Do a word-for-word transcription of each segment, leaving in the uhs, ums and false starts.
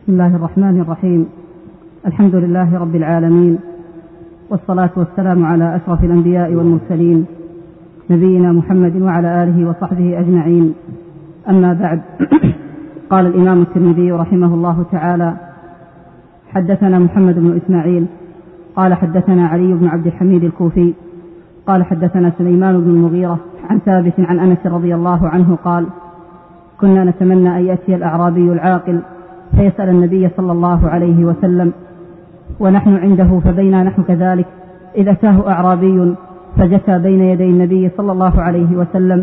بسم الله الرحمن الرحيم. الحمد لله رب العالمين، والصلاة والسلام على أشرف الأنبياء والمرسلين نبينا محمد وعلى آله وصحبه أجمعين. أما بعد، قال الإمام الترمذي رحمه الله تعالى: حدثنا محمد بن إسماعيل قال حدثنا علي بن عبد الحميد الكوفي قال حدثنا سليمان بن المغيرة عن ثابت عن أنس رضي الله عنه قال: كنا نتمنى أن يأتي الأعرابي العاقل فيسأل النبي صلى الله عليه وسلم ونحن عنده، فبينا نحن كذلك إذا أتاه أعرابي فجثى بين يدي النبي صلى الله عليه وسلم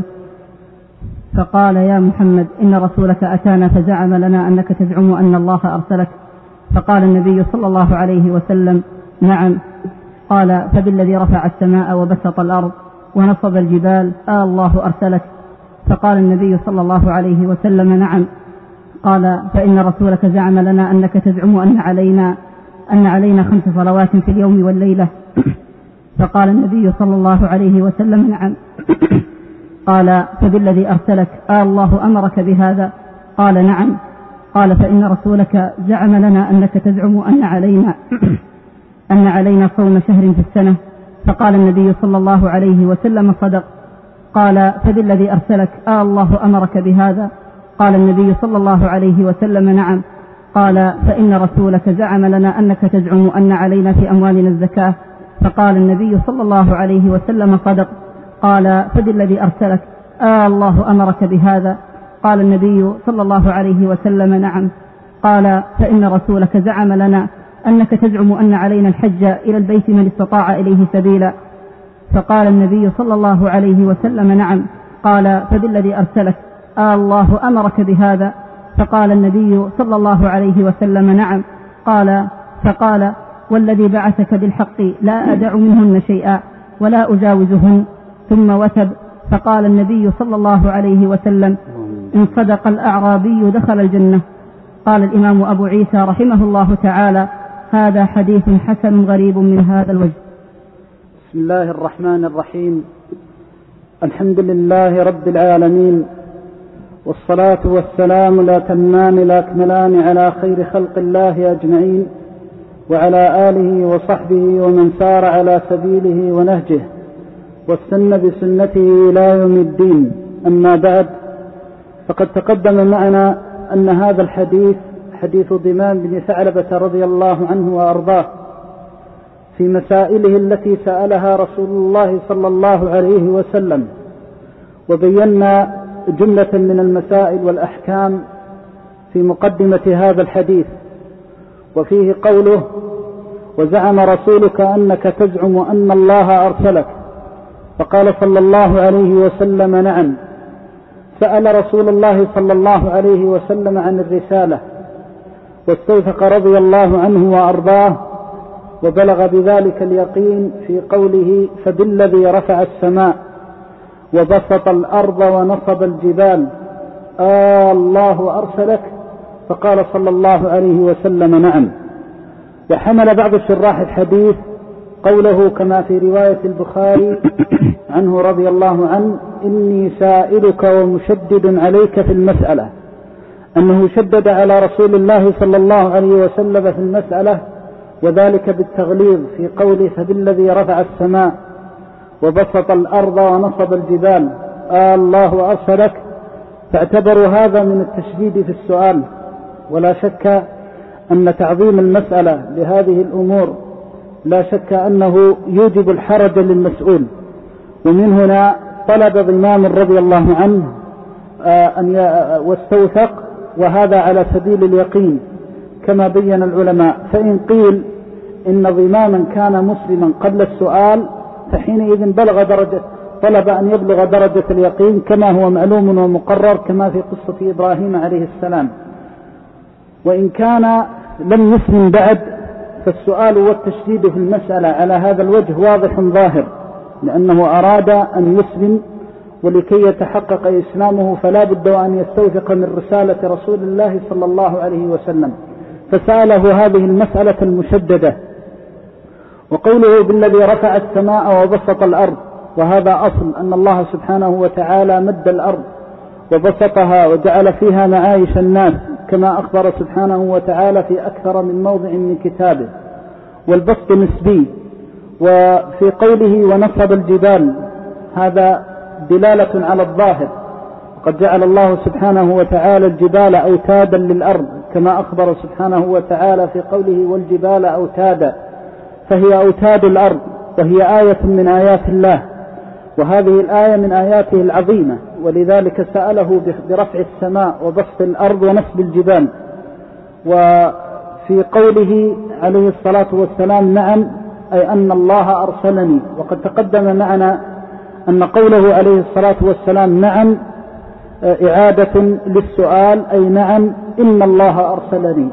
فقال: يا محمد، إن رسولك أتانا فزعم لنا أنك تزعم أن الله أرسلك. فقال النبي صلى الله عليه وسلم: نعم. قال: فبالذي رفع السماء وبسط الأرض ونصب الجبال آه الله أرسلك. فقال النبي صلى الله عليه وسلم: نعم. قال: فإن رسولك زعم لنا أنك تزعم أن علينا أن علينا خمس صلوات في اليوم والليلة. فقال النبي صلى الله عليه وسلم: نعم. قال: فبالذي أرسلك آه الله أمرك بهذا؟ قال: نعم. قال: فإن رسولك زعم لنا أنك تزعم أن علينا أن علينا صوم شهر في السنة. فقال النبي صلى الله عليه وسلم: صدق. قال: فبالذي أرسلك آه الله أمرك بهذا؟ قال النبي صلى الله عليه وسلم: نعم. قال: فإن رسولك زعم لنا أنك تزعم أن علينا في أموالنا الزكاة. فقال النبي صلى الله عليه وسلم: صدق. قال: فبالذي أرسلك آه الله أمرك بهذا؟ قال النبي صلى الله عليه وسلم: نعم. قال: فإن رسولك زعم لنا أنك تزعم أن علينا الحج إلى البيت من استطاع إليه سبيلا. فقال النبي صلى الله عليه وسلم: نعم. قال: فبالذي أرسلك آه الله أمرك بهذا؟ فقال النبي صلى الله عليه وسلم: نعم. قال: فقال: والذي بعثك بالحق لا أدع منهن شيئا ولا أجاوزهن. ثم وتب. فقال النبي صلى الله عليه وسلم: إن صدق الأعرابي دخل الجنة. قال الإمام أبو عيسى رحمه الله تعالى: هذا حديث حسن غريب من هذا الوجه. بسم الله الرحمن الرحيم. الحمد لله رب العالمين، والصلاة والسلام الأتمان الأكملان على خير خلق الله أجمعين، وعلى آله وصحبه ومن سار على سبيله ونهجه واستنى بسنته إلى يوم الدين. أما بعد، فقد تقدم معنا أن هذا الحديث حديث ضمام بن ثعلبة رضي الله عنه وأرضاه في مسائله التي سألها رسول الله صلى الله عليه وسلم، وبينا جملة من المسائل والأحكام في مقدمة هذا الحديث. وفيه قوله: وزعم رسولك أنك تزعم أن الله أرسلك. فقال صلى الله عليه وسلم: نعم. سأل رسول الله صلى الله عليه وسلم عن الرسالة، واستوثق رضي الله عنه وأرضاه، وبلغ بذلك اليقين في قوله: فبالذي رفع السماء وبسط الأرض ونصب الجبال آه الله أرسلك. فقال صلى الله عليه وسلم: نعم. وحمل بعض شراح الحديث قوله كما في رواية البخاري عنه رضي الله عنه: إني سائلك ومشدد عليك في المسألة، أنه شدد على رسول الله صلى الله عليه وسلم في المسألة، وذلك بالتغليظ في قوله: فبالذي رفع السماء وبسط الأرض ونصب الجبال آه الله أرسلك. فاعتبروا هذا من التشديد في السؤال. ولا شك أن تعظيم المسألة لهذه الأمور لا شك أنه يوجب الحرج للمسؤول. ومن هنا طلب ضمام رضي الله عنه أن واستوثق، وهذا على سبيل اليقين كما بين العلماء. فإن قيل إن ضماما كان مسلما قبل السؤال، فحينئذ بلغ درجة طلب أن يبلغ درجة اليقين كما هو معلوم ومقرر، كما في قصة إبراهيم عليه السلام. وإن كان لم يسلم بعد، فالسؤال والتشديد في المسألة على هذا الوجه واضح ظاهر، لأنه أراد أن يسلم، ولكي يتحقق إسلامه فلا بد أن يستوثق من رسالة رسول الله صلى الله عليه وسلم، فسأله هذه المسألة المشددة. وقوله: بالذي رفع السماء وبسط الأرض، وهذا أصل أن الله سبحانه وتعالى مد الأرض وبسطها وجعل فيها معايش الناس، كما أخبر سبحانه وتعالى في أكثر من موضع من كتابه، والبسط نسبي. وفي قوله ونصب الجبال هذا دلالة على الظاهر، وقد جعل الله سبحانه وتعالى الجبال أوتادا للأرض كما أخبر سبحانه وتعالى في قوله والجبال أوتادا، فهي أوتاد الأرض وهي آية من آيات الله، وهذه الآية من آياته العظيمة، ولذلك سأله برفع السماء وبسط الأرض ونصب الجبال. وفي قوله عليه الصلاة والسلام نعم، أي أن الله أرسلني. وقد تقدم معنا أن قوله عليه الصلاة والسلام نعم إعادة للسؤال، أي نعم إن الله أرسلني.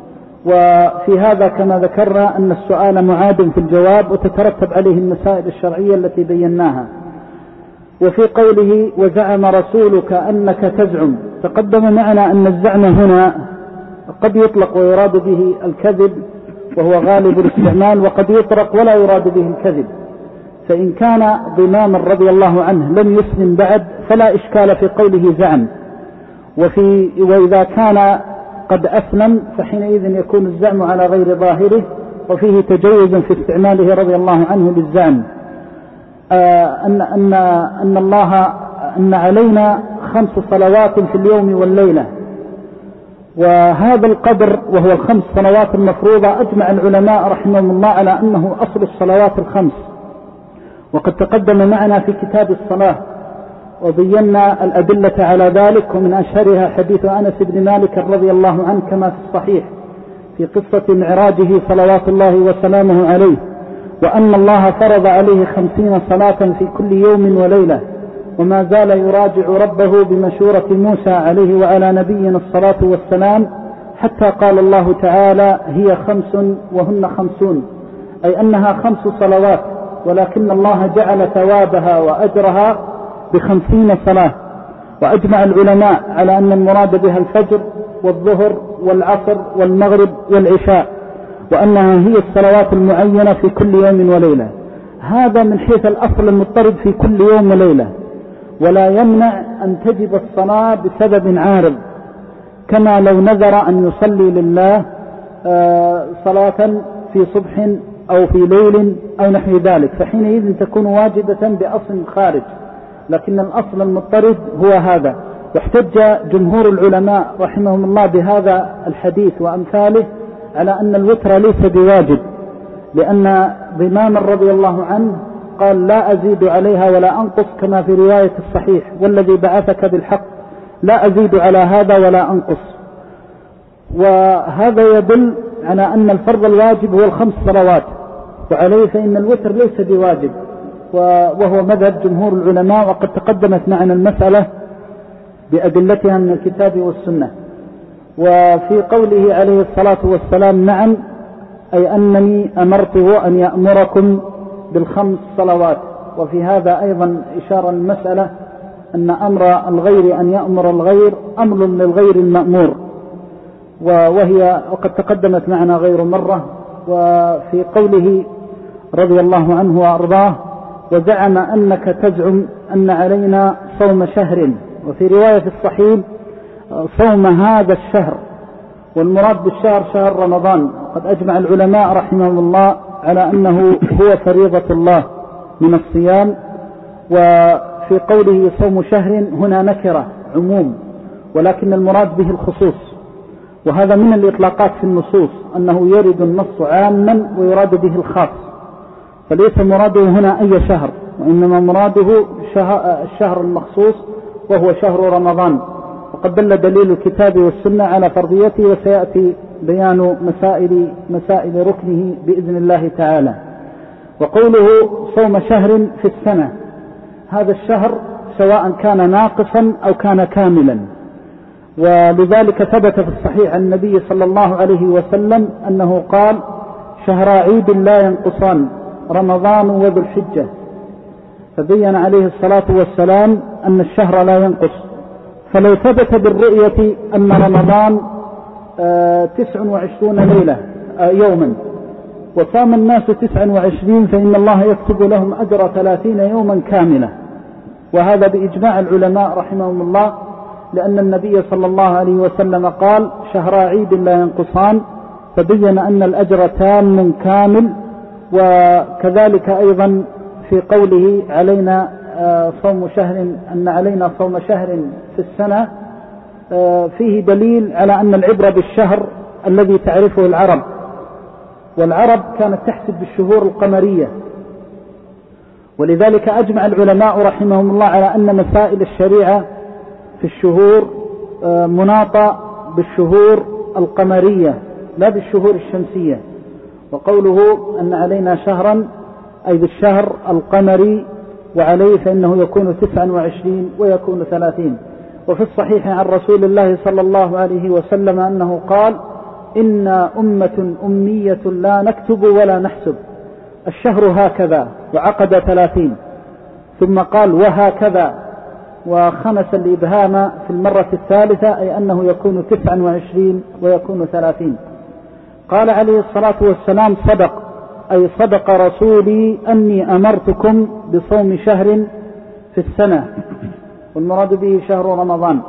وفي هذا كما ذكرنا أن السؤال معاد في الجواب، وتترتب عليه المسائل الشرعية التي بيناها. وفي قوله وزعم رسولك أنك تزعم، تقدم معنا أن الزعم هنا قد يطلق ويراد به الكذب وهو غالب الاستعمال، وقد يطلق ولا يراد به الكذب. فإن كان ضماما رضي الله عنه لم يسلم بعد فلا إشكال في قوله زعم، وفي وإذا كان قد أسلم فحينئذ يكون الزعم على غير ظاهره، وفيه تجوز في استعماله رضي الله عنه للزعم. آه أن, أن, أن الله أن علينا خمس صلوات في اليوم والليلة، وهذا القدر وهو الخمس صلوات المفروضة أجمع العلماء رحمهم الله على أنه أصل الصلوات الخمس. وقد تقدم معنا في كتاب الصلاة وبينا الأدلة على ذلك، ومن أشهرها حديث أنس بن مالك رضي الله عنه كما في الصحيح في قصة معراجه صلوات الله وسلامه عليه، وأن الله فرض عليه خمسين صلاة في كل يوم وليلة، وما زال يراجع ربه بمشورة موسى عليه وعلى نبينا الصلاة والسلام، حتى قال الله تعالى هي خمس وهن خمسون، أي أنها خمس صلوات، ولكن الله جعل ثوابها وأجرها بخمسين صلاة. وأجمع العلماء على أن المراد بها الفجر والظهر والعصر والمغرب والعشاء، وأنها هي الصلوات المعينة في كل يوم وليلة. هذا من حيث الأصل المضطرد في كل يوم وليلة، ولا يمنع أن تجب الصلاة بسبب عارض، كما لو نذر أن يصلي لله صلاة في صبح أو في ليل أو نحو ذلك، فحينئذ تكون واجبة بأصل خارج، لكن الأصل المضطرد هو هذا. واحتج جمهور العلماء رحمهم الله بهذا الحديث وأمثاله على أن الوتر ليس بواجب، لأن ضمام رضي الله عنه قال لا أزيد عليها ولا أنقص، كما في رواية الصحيح والذي بعثك بالحق لا أزيد على هذا ولا أنقص. وهذا يدل على أن الفرض الواجب هو الخمس صلوات، وعليه فإن الوتر ليس بواجب، وهو مذهب جمهور العلماء، وقد تقدمت معنا المسألة بأدلتها من الكتاب والسنة. وفي قوله عليه الصلاة والسلام نعم، أي أنني أمرته أن يأمركم بالخمس صلوات. وفي هذا أيضا إشارة المسألة أن أمر الغير أن يأمر الغير أمر للغير المأمور، وهي وقد تقدمت معنا غير مرة. وفي قوله رضي الله عنه وأرضاه وزعم أنك تزعم أن علينا صوم شهر، وفي رواية الصحيح صوم هذا الشهر، والمراد بالشهر شهر رمضان. قد أجمع العلماء رحمهم الله على أنه هو فريضة الله من الصيام. وفي قوله صوم شهر هنا نكرة عموم، ولكن المراد به الخصوص، وهذا من الإطلاقات في النصوص أنه يرد النص عاما ويراد به الخاص، فليس مراده هنا أي شهر، وإنما مراده الشهر المخصوص وهو شهر رمضان. وقد دل دليل الكتاب والسنة على فرضيته، وسيأتي بيان مسائل, مسائل ركنه بإذن الله تعالى. وقوله صوم شهر في السنة، هذا الشهر سواء كان ناقصا أو كان كاملا، ولذلك ثبت في الصحيح عن النبي صلى الله عليه وسلم أنه قال شهر عيد لا ينقصان رمضان وذو الحجة، فبين عليه الصلاة والسلام أن الشهر لا ينقص. فلو ثبت بالرؤية أن رمضان تسع وعشرون ليلة يوما وصام الناس تسع وعشرين، فإن الله يكتب لهم أجر ثلاثين يوما كاملة. وهذا بإجماع العلماء رحمهم الله لأن النبي صلى الله عليه وسلم قال شهر عيد لا ينقصان، فبين أن الأجر تام كامل. وكذلك أيضا في قوله علينا صوم شهر، أن علينا صوم شهر في السنة، فيه دليل على أن العبرة بالشهر الذي تعرفه العرب، والعرب كانت تحسب بالشهور القمرية، ولذلك أجمع العلماء رحمهم الله على أن مسائل الشريعة في الشهور مناطة بالشهور القمرية لا بالشهور الشمسية. وقوله أن علينا شهرا أي بالشهر القمري، وعليه فإنه يكون تسعا وعشرين ويكون ثلاثين. وفي الصحيح عن رسول الله صلى الله عليه وسلم أنه قال إنا أمة أمية لا نكتب ولا نحسب، الشهر هكذا، وعقد ثلاثين، ثم قال وهكذا، وخمس الإبهام في المرة الثالثة، أي أنه يكون تسعا وعشرين ويكون ثلاثين. قال عليه الصلاة والسلام صدق، أي صدق رسولي أني أمرتكم بصوم شهر في السنة، والمراد به شهر رمضان.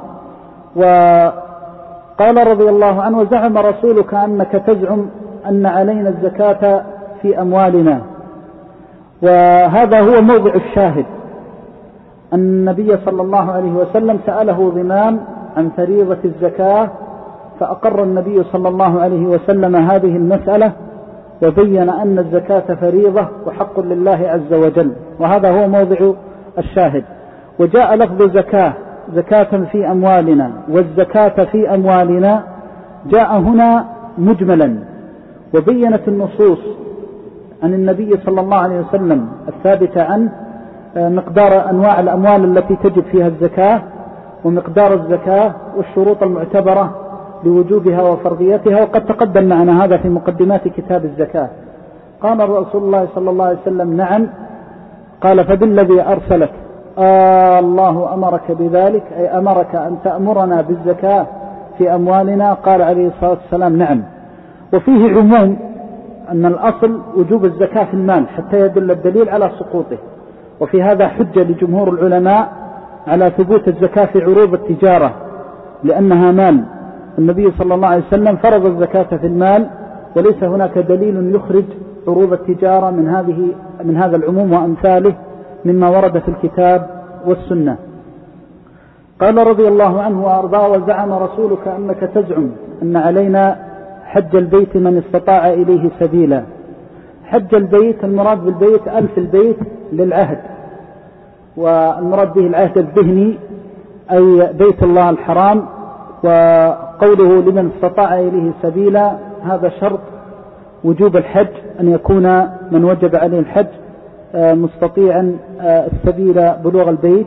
وقال رضي الله عنه وزعم رسولك أنك تزعم أن علينا الزكاة في أموالنا. وهذا هو موضع الشاهد. النبي صلى الله عليه وسلم سأله ضمام عن فريضة الزكاة، فأقر النبي صلى الله عليه وسلم هذه المسألة، وبين أن الزكاة فريضة وحق لله عز وجل، وهذا هو موضع الشاهد. وجاء لفظ زكاة، زكاة في أموالنا، والزكاة في أموالنا جاء هنا مجملا، وبينت النصوص عن النبي صلى الله عليه وسلم الثابتة عنه مقدار أنواع الأموال التي تجب فيها الزكاة، ومقدار الزكاة، والشروط المعتبرة لوجوبها وفرضيتها، وقد تقدم معنا هذا في مقدمات كتاب الزكاة. قال رسول الله صلى الله عليه وسلم نعم. قال فبالذي أرسلك، آه الله أمرك بذلك، أي أمرك أن تأمرنا بالزكاة في أموالنا؟ قال عليه الصلاة والسلام نعم. وفيه عموم أن الأصل وجوب الزكاة في المال حتى يدل الدليل على سقوطه، وفي هذا حجة لجمهور العلماء على ثبوت الزكاة في عروض التجارة لأنها مال. النبي صلى الله عليه وسلم فرض الزكاة في المال، وليس هناك دليل يخرج عروض التجارة من هذه من هذا العموم وأمثاله مما ورد في الكتاب والسنة. قال رضي الله عنه وأرضاه وزعم رسولك أنك تزعم أن علينا حج البيت من استطاع إليه سبيلا. حج البيت المراد بالبيت ألف البيت للعهد، والمراد به العهد الذهني أي بيت الله الحرام. وقوله لمن استطاع إليه سبيلا هذا شرط وجوب الحج، أن يكون من وجب عليه الحج مستطيعا السبيل بلوغ البيت،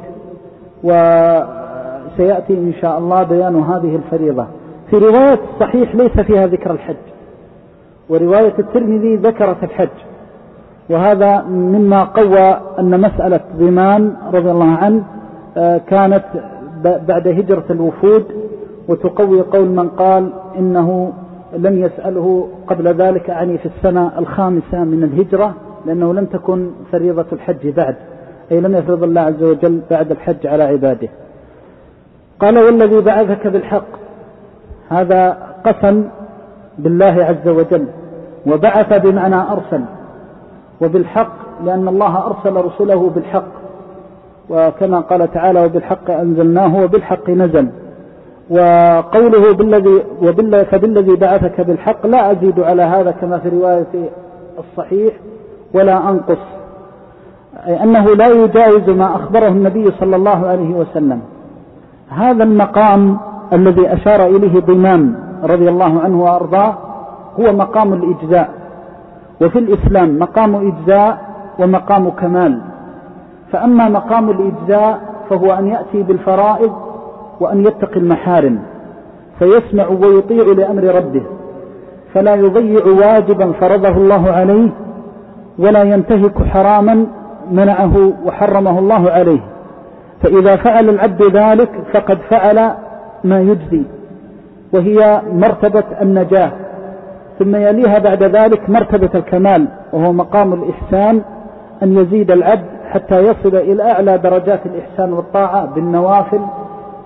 وسيأتي إن شاء الله بيان هذه الفريضة. في رواية الصحيح ليس فيها ذكر الحج، ورواية الترمذي ذكرت الحج، وهذا مما قوى أن مسألة ضمان رضي الله عنه كانت بعد هجرة الوفود، وتقوي قول من قال إنه لم يسأله قبل ذلك، يعني في السنة الخامسة من الهجرة، لأنه لم تكن فريضة الحج بعد، أي لم يفرض الله عز وجل بعد الحج على عباده. قال والذي بعثك بالحق، هذا قسم بالله عز وجل، وبعث بمعنى أرسل، وبالحق لأن الله أرسل رسله بالحق، وكما قال تعالى وبالحق أنزلناه وبالحق نزل. وقوله بالذي وبالله فبالذي بعثك بالحق لا أزيد على هذا كما في رواية الصحيح ولا أنقص، أي أنه لا يجاوز ما أخبره النبي صلى الله عليه وسلم. هذا المقام الذي أشار إليه ضمام رضي الله عنه وأرضاه هو مقام الإجزاء، وفي الإسلام مقام إجزاء ومقام كمال. فأما مقام الإجزاء فهو أن يأتي بالفرائض وأن يتقي المحارم، فيسمع ويطيع لأمر ربه، فلا يضيع واجبا فرضه الله عليه، ولا ينتهك حراما منعه وحرمه الله عليه. فإذا فعل العبد ذلك فقد فعل ما يجزي، وهي مرتبة النجاة. ثم يليها بعد ذلك مرتبة الكمال، وهو مقام الإحسان، أن يزيد العبد حتى يصل إلى أعلى درجات الإحسان والطاعة بالنوافل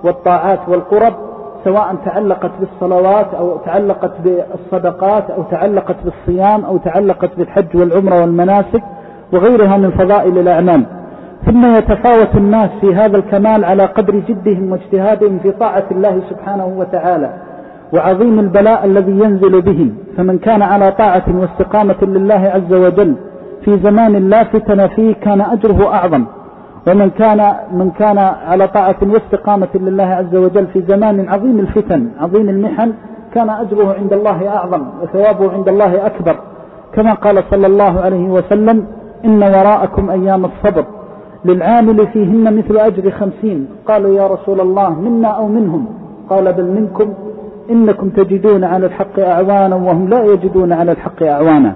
والطاعات والقرب، سواء تعلقت بالصلوات أو تعلقت بالصدقات أو تعلقت بالصيام أو تعلقت بالحج والعمرة والمناسك وغيرها من فضائل الأعمال. ثم يتفاوت الناس في هذا الكمال على قدر جدهم واجتهادهم في طاعة الله سبحانه وتعالى وعظيم البلاء الذي ينزل بهم. فمن كان على طاعة واستقامة لله عز وجل في زمان لا فتن فيه كان أجره أعظم، ومن كان من كان على طاعة واستقامة لله عز وجل في زمان عظيم الفتن عظيم المحن كان أجره عند الله أعظم وثوابه عند الله أكبر، كما قال صلى الله عليه وسلم: إن وراءكم أيام الصبر للعامل فيهن مثل أجر خمسين. قالوا: يا رسول الله منا أو منهم؟ قال: بل منكم، إنكم تجدون على الحق أعوانا وهم لا يجدون على الحق أعوانا.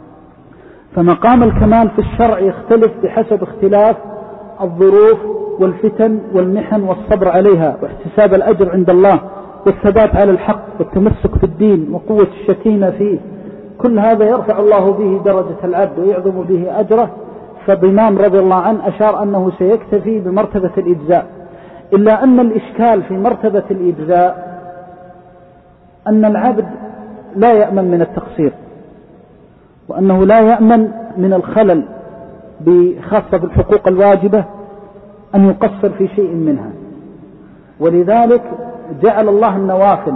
فمقام الكمال في الشرع يختلف بحسب اختلاف الظروف والفتن والمحن والصبر عليها واحتساب الأجر عند الله والثبات على الحق والتمسك في الدين وقوة الشتيمة فيه. كل هذا يرفع الله به درجة العبد ويعظم به أجره. فضمام رضي الله عنه أشار أنه سيكتفي بمرتبة الإجزاء، إلا أن الإشكال في مرتبة الإجزاء أن العبد لا يأمن من التقصير، وأنه لا يأمن من الخلل بخاصة بالحقوق الواجبة أن يقصر في شيء منها. ولذلك جعل الله النوافل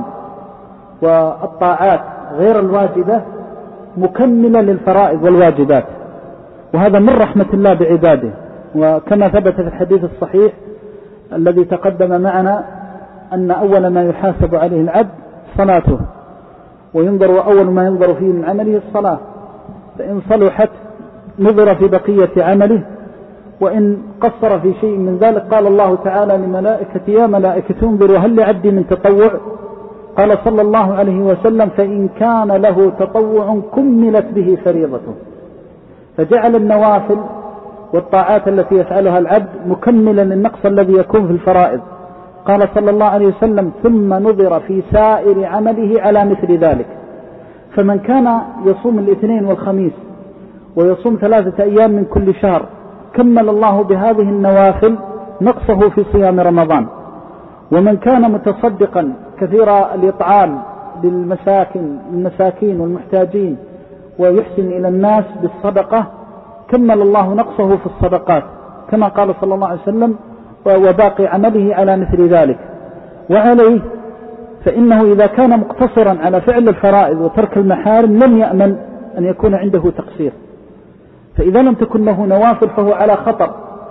والطاعات غير الواجبة مكملة للفرائض والواجبات، وهذا من رحمة الله بعباده. وكما ثبت في الحديث الصحيح الذي تقدم معنا أن أول ما يحاسب عليه العبد صلاته، وينظر أول ما ينظر فيه من عمله الصلاة، فإن صلحت نظر في بقية عمله، وإن قصر في شيء من ذلك قال الله تعالى لملائكة: يا ملائكة انظروا هل لعبدي من تطوع؟ قال صلى الله عليه وسلم: فإن كان له تطوع كملت به فريضته. فجعل النوافل والطاعات التي يفعلها العبد مكملا للنقص الذي يكون في الفرائض. قال صلى الله عليه وسلم: ثم نظر في سائر عمله على مثل ذلك. فمن كان يصوم الاثنين والخميس ويصوم ثلاثة أيام من كل شهر كمل الله بهذه النوافل نقصه في صيام رمضان. ومن كان متصدقا كثير الإطعام للمساكين المساكين والمحتاجين ويحسن إلى الناس بالصدقة كمل الله نقصه في الصدقات، كما قال صلى الله عليه وسلم: وباقي عمله على مثل ذلك. وعليه فإنه إذا كان مقتصرا على فعل الفرائض وترك المحارم لم يأمن أن يكون عنده تقصير، فإذا لم تكن له نوافل فهو على خطر.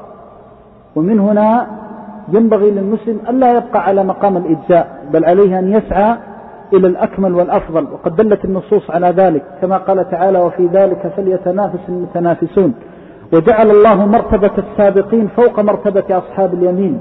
ومن هنا ينبغي للمسلم ألا يبقى على مقام الإجزاء، بل عليه أن يسعى إلى الأكمل والأفضل، وقد دلت النصوص على ذلك كما قال تعالى: وفي ذلك فليتنافس المتنافسون. وجعل الله مرتبة السابقين فوق مرتبة أصحاب اليمين،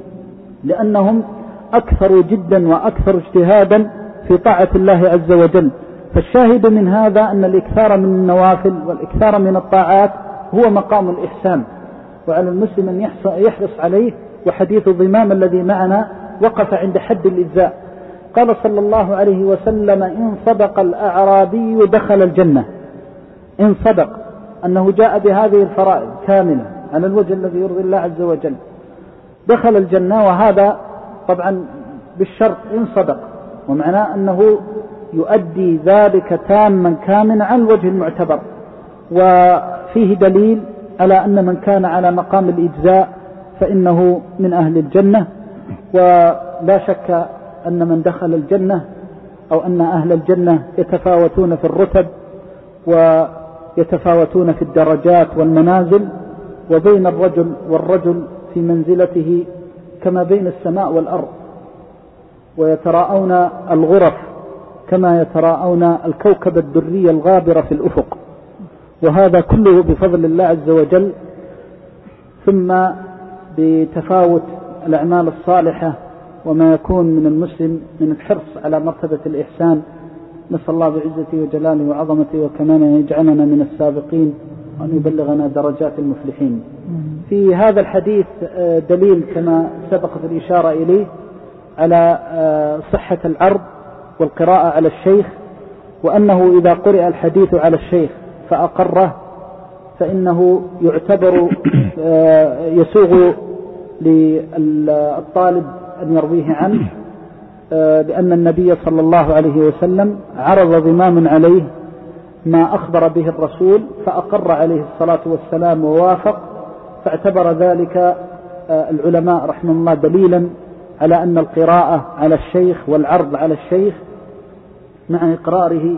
لأنهم أكثر جدا وأكثر اجتهادا في طاعة الله عز وجل. فالشاهد من هذا أن الإكثار من النوافل والإكثار من الطاعات هو مقام الإحسان، وعلى المسلم أن يحرص عليه. وحديث ضمام الذي معنا وقف عند حد الإجزاء. قال صلى الله عليه وسلم: إن صدق الأعرابي دخل الجنة. إن صدق أنه جاء بهذه الفرائض كاملة على الوجه الذي يرضي الله عز وجل دخل الجنة، وهذا طبعا بالشرط إن صدق، ومعناه أنه يؤدي ذلك تاما كاملا على الوجه المعتبر. وفيه دليل على أن من كان على مقام الإجزاء فإنه من أهل الجنة. ولا شك أن من دخل الجنة أو أن أهل الجنة يتفاوتون في الرتب ويتفاوتون في الدرجات والمنازل، وبين الرجل والرجل في منزلته كما بين السماء والأرض، ويتراءون الغرف كما يتراءون الكوكب الدري الغابر في الأفق، وهذا كله بفضل الله عز وجل. ثم بتفاوت الأعمال الصالحة وما يكون من المسلم من الحرص على مرتبة الإحسان. نسأل الله بعزته وجلاله وعظمته وكماله أن يجعلنا من السابقين وأن يبلغنا درجات المفلحين. في هذا الحديث دليل كما سبقت الإشارة إليه على صحة العرض والقراءة على الشيخ، وأنه إذا قرأ الحديث على الشيخ فأقره فإنه يعتبر يسوغ للطالب أن يرويه عنه، لأن النبي صلى الله عليه وسلم عرض ضمام عليه ما أخبر به الرسول فأقر عليه الصلاة والسلام ووافق، فاعتبر ذلك العلماء رحمه الله دليلا على أن القراءة على الشيخ والعرض على الشيخ مع إقراره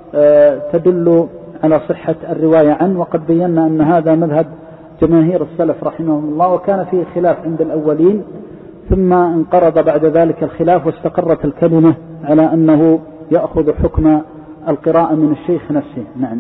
تدل على صحة الرواية عنه. وقد بينا أن هذا مذهب جماهير السلف رحمهم الله، وكان فيه خلاف عند الأولين، ثم انقرض بعد ذلك الخلاف واستقرت الكلمة على أنه يأخذ حكم القراءة من الشيخ نفسه. نعم.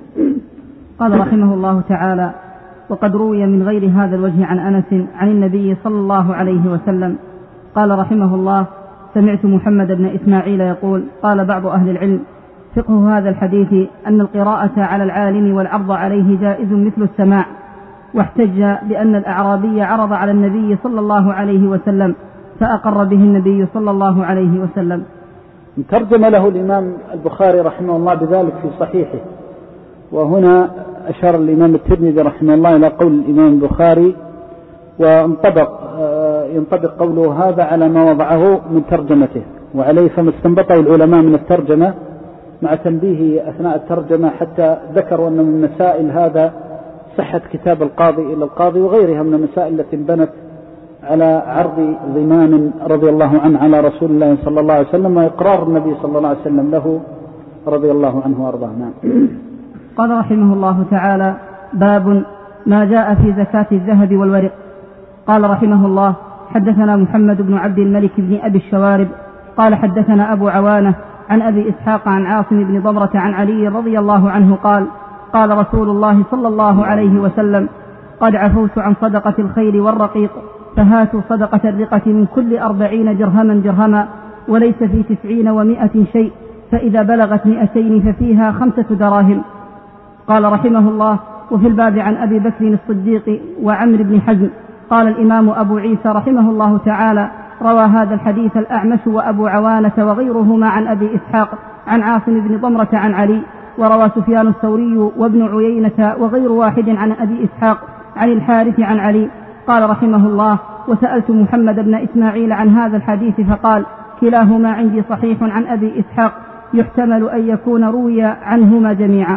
قال رحمه الله تعالى: وقد روي من غير هذا الوجه عن أنس عن النبي صلى الله عليه وسلم قال رحمه الله: سمعت محمد بن إسماعيل يقول: قال بعض أهل العلم: فقه هذا الحديث أن القراءة على العالم والعرض عليه جائز مثل السماع، واحتج بأن الأعرابي عرض على النبي صلى الله عليه وسلم فأقر به النبي صلى الله عليه وسلم. ترجم له الإمام البخاري رحمه الله بذلك في صحيحه، وهنا أشار الإمام الترمذي رحمه الله إلى قول الإمام البخاري، وانطبق ينطبق قوله هذا على ما وضعه من ترجمته، وعليه فما استنبطه العلماء من الترجمة مع تنبيه أثناء الترجمة حتى ذكروا أن من مسائل هذا صحة كتاب القاضي إلى القاضي وغيرها من المسائل التي انبنت على عرض ضمان رضي الله عنه على رسول الله صلى الله عليه وسلم، وإقرار النبي صلى الله عليه وسلم له رضي الله عنه وأرضاه. قال رحمه الله تعالى: باب ما جاء في زكاة الذهب والورق. قال رحمه الله: حدثنا محمد بن عبد الملك بن أبي الشوارب قال حدثنا أبو عوانة عن أبي إسحاق عن عاصم بن ضمرة عن علي رضي الله عنه قال: قال رسول الله صلى الله عليه وسلم: قد عفوت عن صدقة الخيل والرقيق، فهاتوا صدقة الرقة من كل أربعين درهما درهما، وليس في تسعين ومائة شيء، فإذا بلغت مئتين ففيها خمسة دراهم. قال رحمه الله: وفي الباب عن أبي بكر الصديق وعمر بن حزم. قال الإمام أبو عيسى رحمه الله تعالى: روى هذا الحديث الأعمش وأبو عوانة وغيرهما عن أبي إسحاق عن عاصم بن ضمرة عن علي، وروى سفيان الثوري وابن عيينة وغير واحد عن أبي إسحاق عن الحارث عن علي. قال رحمه الله: وسألت محمد بن إسماعيل عن هذا الحديث فقال: كلاهما عندي صحيح عن أبي إسحاق، يحتمل أن يكون روي عنهما جميعا.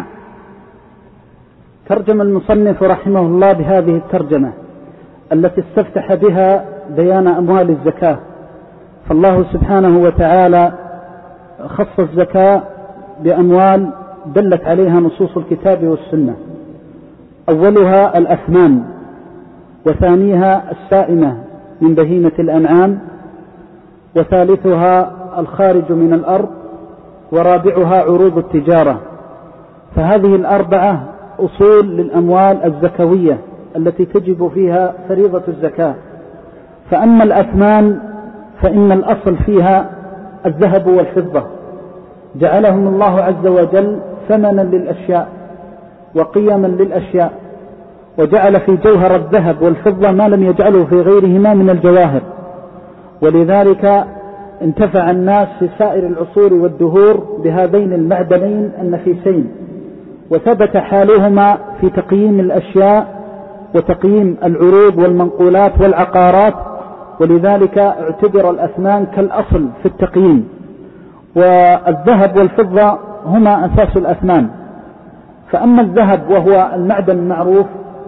ترجم المصنف رحمه الله بهذه الترجمة التي استفتح بها بيان أموال الزكاة، فالله سبحانه وتعالى خص الزكاة بأموال دلت عليها نصوص الكتاب والسنة، أولها الأثمان، وثانيها السائمة من بهيمة الأنعام، وثالثها الخارج من الأرض، ورابعها عروض التجارة. فهذه الأربعة أصول للأموال الزكوية التي تجب فيها فريضة الزكاة. فأما الأثمان فإن الأصل فيها الذهب والفضة، جعلهم الله عز وجل ثمنا للأشياء وقيما للأشياء، وجعل في جوهر الذهب والفضة ما لم يجعله في غيرهما من الجواهر، ولذلك انتفع الناس في سائر العصور والدهور بهذين المعدنين النفيسين، وثبت حالهما في تقييم الأشياء وتقييم العروض والمنقولات والعقارات، ولذلك اعتبر الأثمان كالأصل في التقييم. والذهب والفضة هما أساس الأثمان. فأما الذهب وهو المعدن المعروف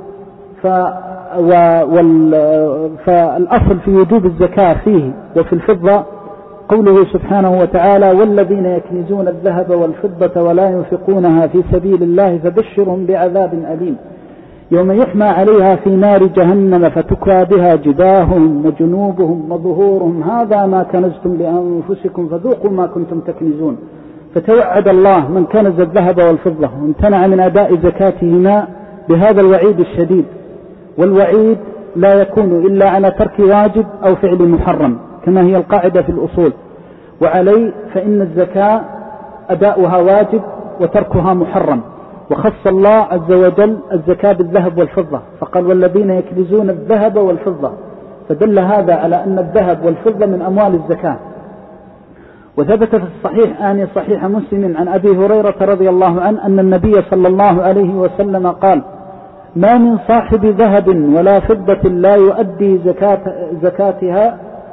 فالأصل في وجوب الزكاة فيه وفي الفضة قوله سبحانه وتعالى: والذين يكنزون الذهب والفضة ولا ينفقونها في سبيل الله فبشرهم بعذاب أليم يوم يحمى عليها في نار جهنم فتكوى بها جباههم وجنوبهم وظهورهم هذا ما كنزتم لأنفسكم فذوقوا ما كنتم تكنزون. فتوعد الله من كنز الذهب والفضة وامتنع من أداء زكاتهما بهذا الوعيد الشديد، والوعيد لا يكون إلا على ترك واجب أو فعل محرم كما هي القاعدة في الأصول، وعليه فإن الزكاة أداؤها واجب وتركها محرم. وخص الله عز وجل الزكاة بالذهب والفضة فقال: والذين يكنزون الذهب والفضة، فدل هذا على أن الذهب والفضة من أموال الزكاة. وثبت في الصحيح آني صحيح مسلم عن أبي هريرة رضي الله عنه أن النبي صلى الله عليه وسلم قال: ما من صاحب ذهب ولا فضة لا يؤدي زكاة زكاتها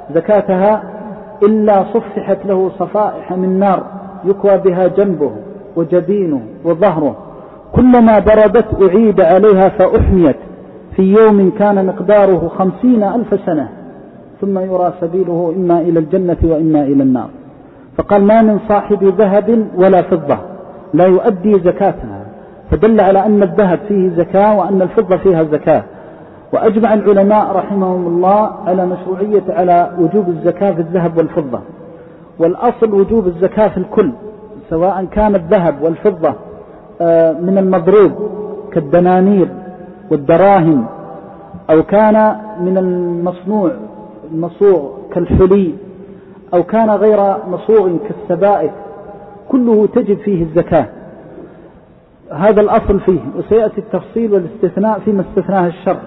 زكاتها إلا صفحت له صفائح من نار يكوى بها جنبه وجبينه وظهره، كلما بردت أعيد عليها فأحميت في يوم كان مقداره خمسين ألف سنة، ثم يرى سبيله إما إلى الجنة وإما إلى النار. فقال: ما من صاحب ذهب ولا فضة لا يؤدي زكاتها، فدل على أن الذهب فيه زكاة وأن الفضة فيها زكاة. وأجمع العلماء رحمهم الله على مشروعية على وجوب الزكاة في الذهب والفضة، والأصل وجوب الزكاة في الكل، سواء كان الذهب والفضة من المضروب كالدنانير والدراهم، أو كان من المصنوع المصوغ كالحلي، أو كان غير مصوغ كالسبائك، كله تجب فيه الزكاة. هذا الأصل فيه، وسيأتي التفصيل والاستثناء فيما استثناه الشرع.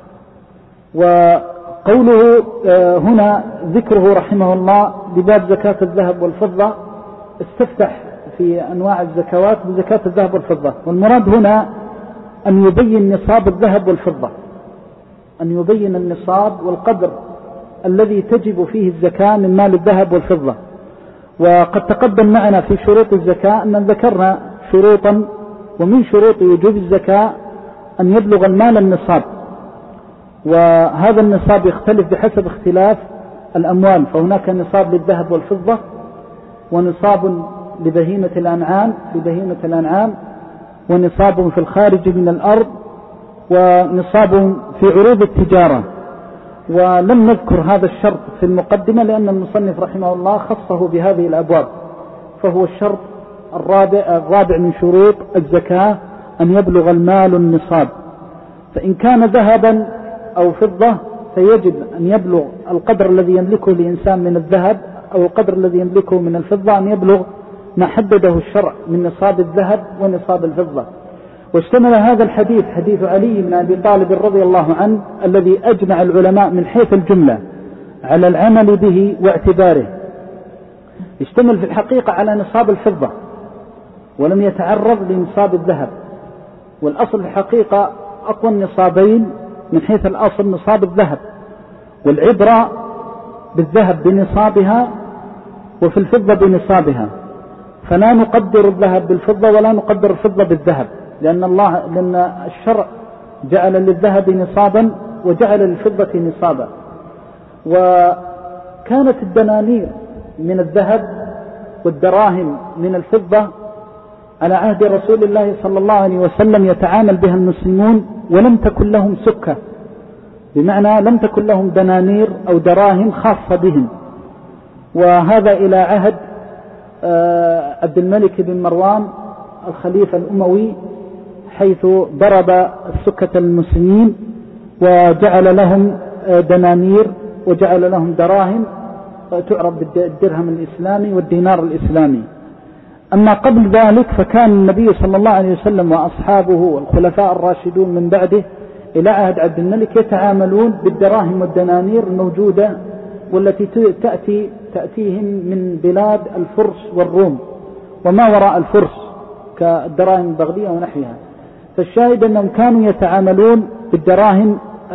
وقوله هنا ذكره رحمه الله لباب زكاة الذهب والفضة استفتح في أنواع الزكوات بزكاة الذهب والفضة، والمراد هنا أن يبين نصاب الذهب والفضة، أن يبين النصاب والقدر الذي تجب فيه الزكاة من مال الذهب والفضة. وقد تقدم معنا في شروط الزكاة أن ذكرنا شروطا، ومن شروط وجوب الزكاة أن يبلغ المال النصاب، وهذا النصاب يختلف بحسب اختلاف الأموال، فهناك نصاب للذهب والفضة، ونصاب لبهيمة الأنعام في بهيمة الأنعام، ونصاب في الخارج من الأرض، ونصاب في عروض التجارة. ولم نذكر هذا الشرط في المقدمة لأن المصنف رحمه الله خصه بهذه الأبواب، فهو الشرط الرابع, الرابع من شروط الزكاة أن يبلغ المال النصاب. فإن كان ذهبا أو فضة فيجب أن يبلغ القدر الذي يملكه الإنسان من الذهب أو القدر الذي يملكه من الفضة أن يبلغ ما حدده الشرع من نصاب الذهب ونصاب الفضة. واشتمل هذا الحديث حديث علي بن أبي طالب رضي الله عنه الذي أجمع العلماء من حيث الجملة على العمل به واعتباره، اشتمل في الحقيقة على نصاب الفضة ولم يتعرض لنصاب الذهب. والأصل في الحقيقة أقوى النصابين من حيث الأصل نصاب الذهب، والعبرة بالذهب بنصابها وفي الفضة بنصابها، فلا نقدر الذهب بالفضة ولا نقدر الفضة بالذهب، لأن الله لأن الشرع جعل للذهب نصابا وجعل للفضة نصابا. وكانت الدنانير من الذهب والدراهم من الفضة على عهد رسول الله صلى الله عليه وسلم يتعامل بها المسلمون، ولم تكن لهم سكة، بمعنى لم تكن لهم دنانير أو دراهم خاصة بهم. وهذا إلى عهد عبد الملك بن مروان الخليفة الأموي، حيث ضرب السكة المسلمين وجعل لهم دنانير وجعل لهم دراهم تعرف بالدرهم الإسلامي والدينار الإسلامي. أما قبل ذلك فكان النبي صلى الله عليه وسلم وأصحابه والخلفاء الراشدون من بعده إلى عهد عبد الملك يتعاملون بالدراهم والدنانير الموجودة والتي تأتي تأتيهم من بلاد الفرس والروم وما وراء الفرس كالدراهم البغدية ونحوها. فالشاهد أنهم كانوا يتعاملون بالدراهم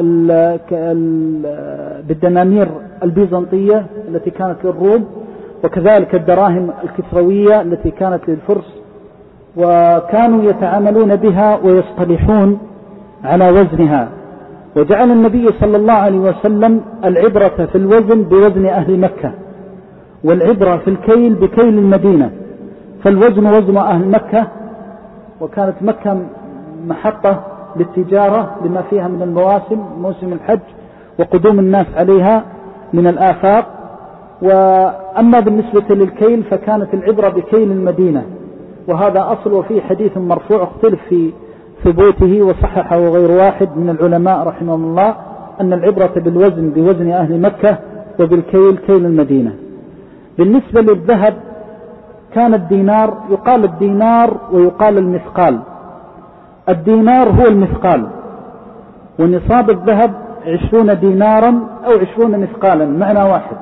بالدنانير البيزنطية التي كانت للروم، وكذلك الدراهم الكسروية التي كانت للفرس، وكانوا يتعاملون بها ويصطلحون على وزنها. وجعل النبي صلى الله عليه وسلم العبرة في الوزن بوزن أهل مكة، والعبرة في الكيل بكيل المدينة، فالوزن وزن أهل مكة، وكانت مكة محطة للتجارة لما فيها من المواسم، موسم الحج وقدوم الناس عليها من الآفاق. وأما بالنسبة للكيل فكانت العبرة بكيل المدينة، وهذا أصل. وفيه حديث مرفوع اختلف في ثبوته وصححه غير واحد من العلماء رحمهم الله أن العبرة بالوزن بوزن أهل مكة وبالكيل كيل المدينة. بالنسبة للذهب كان الدينار يقال الدينار ويقال المثقال. الدينار هو المثقال، ونصاب الذهب عشرون دينارا أو عشرون مثقالا معنى واحد،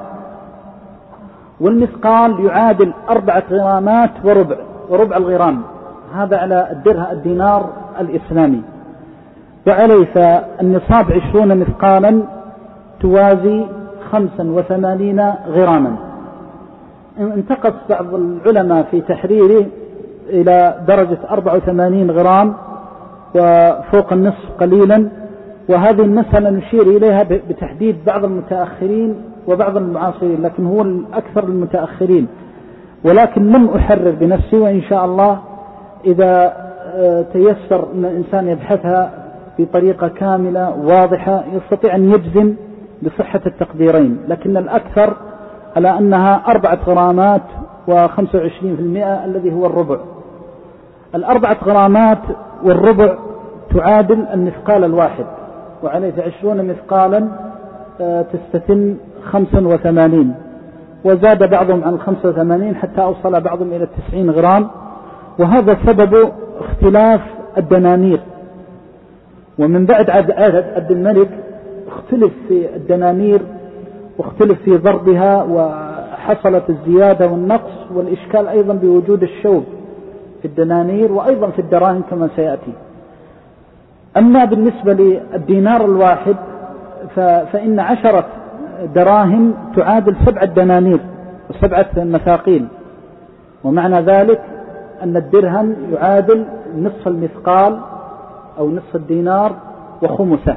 والمثقال يعادل أربعة غرامات وربع وربع الغرام، هذا على الدرهم الدينار الإسلامي. وعليه فالنصاب عشرون مثقالا توازي خمسا وثمانين غراما. انتقص بعض العلماء في تحريره إلى درجة أربعة وثمانين غرام وفوق النصف قليلا، وهذه المسألة نشير إليها بتحديد بعض المتأخرين وبعض المعاصرين، لكن هو الأكثر المتأخرين، ولكن لم أحرر بنفسي، وإن شاء الله إذا تيسر أن الإنسان يبحثها بطريقة كاملة واضحة يستطيع أن يجزم بصحة التقديرين، لكن الأكثر على أنها أربعة غرامات وخمسة وعشرين في المئة الذي هو الربع. الأربعة غرامات والربع تعادل المثقال الواحد، وعليه عشرون مثقالا تستتم خمسا وثمانين، وزاد بعضهم عن خمسة وثمانين حتى أوصل بعضهم إلى التسعين غرام، وهذا سبب اختلاف الدنانير. ومن بعد عهد عبد الملك اختلف في الدنانير واختلف في ضربها، وحصلت الزيادة والنقص، والإشكال أيضا بوجود الشوب في الدنانير وأيضا في الدراهم كما سيأتي. أما بالنسبة للدينار الواحد فإن عشرة دراهم تعادل سبعة دنانير وسبعة مثاقيل، ومعنى ذلك أن الدرهم يعادل نصف المثقال أو نصف الدينار وخمسه.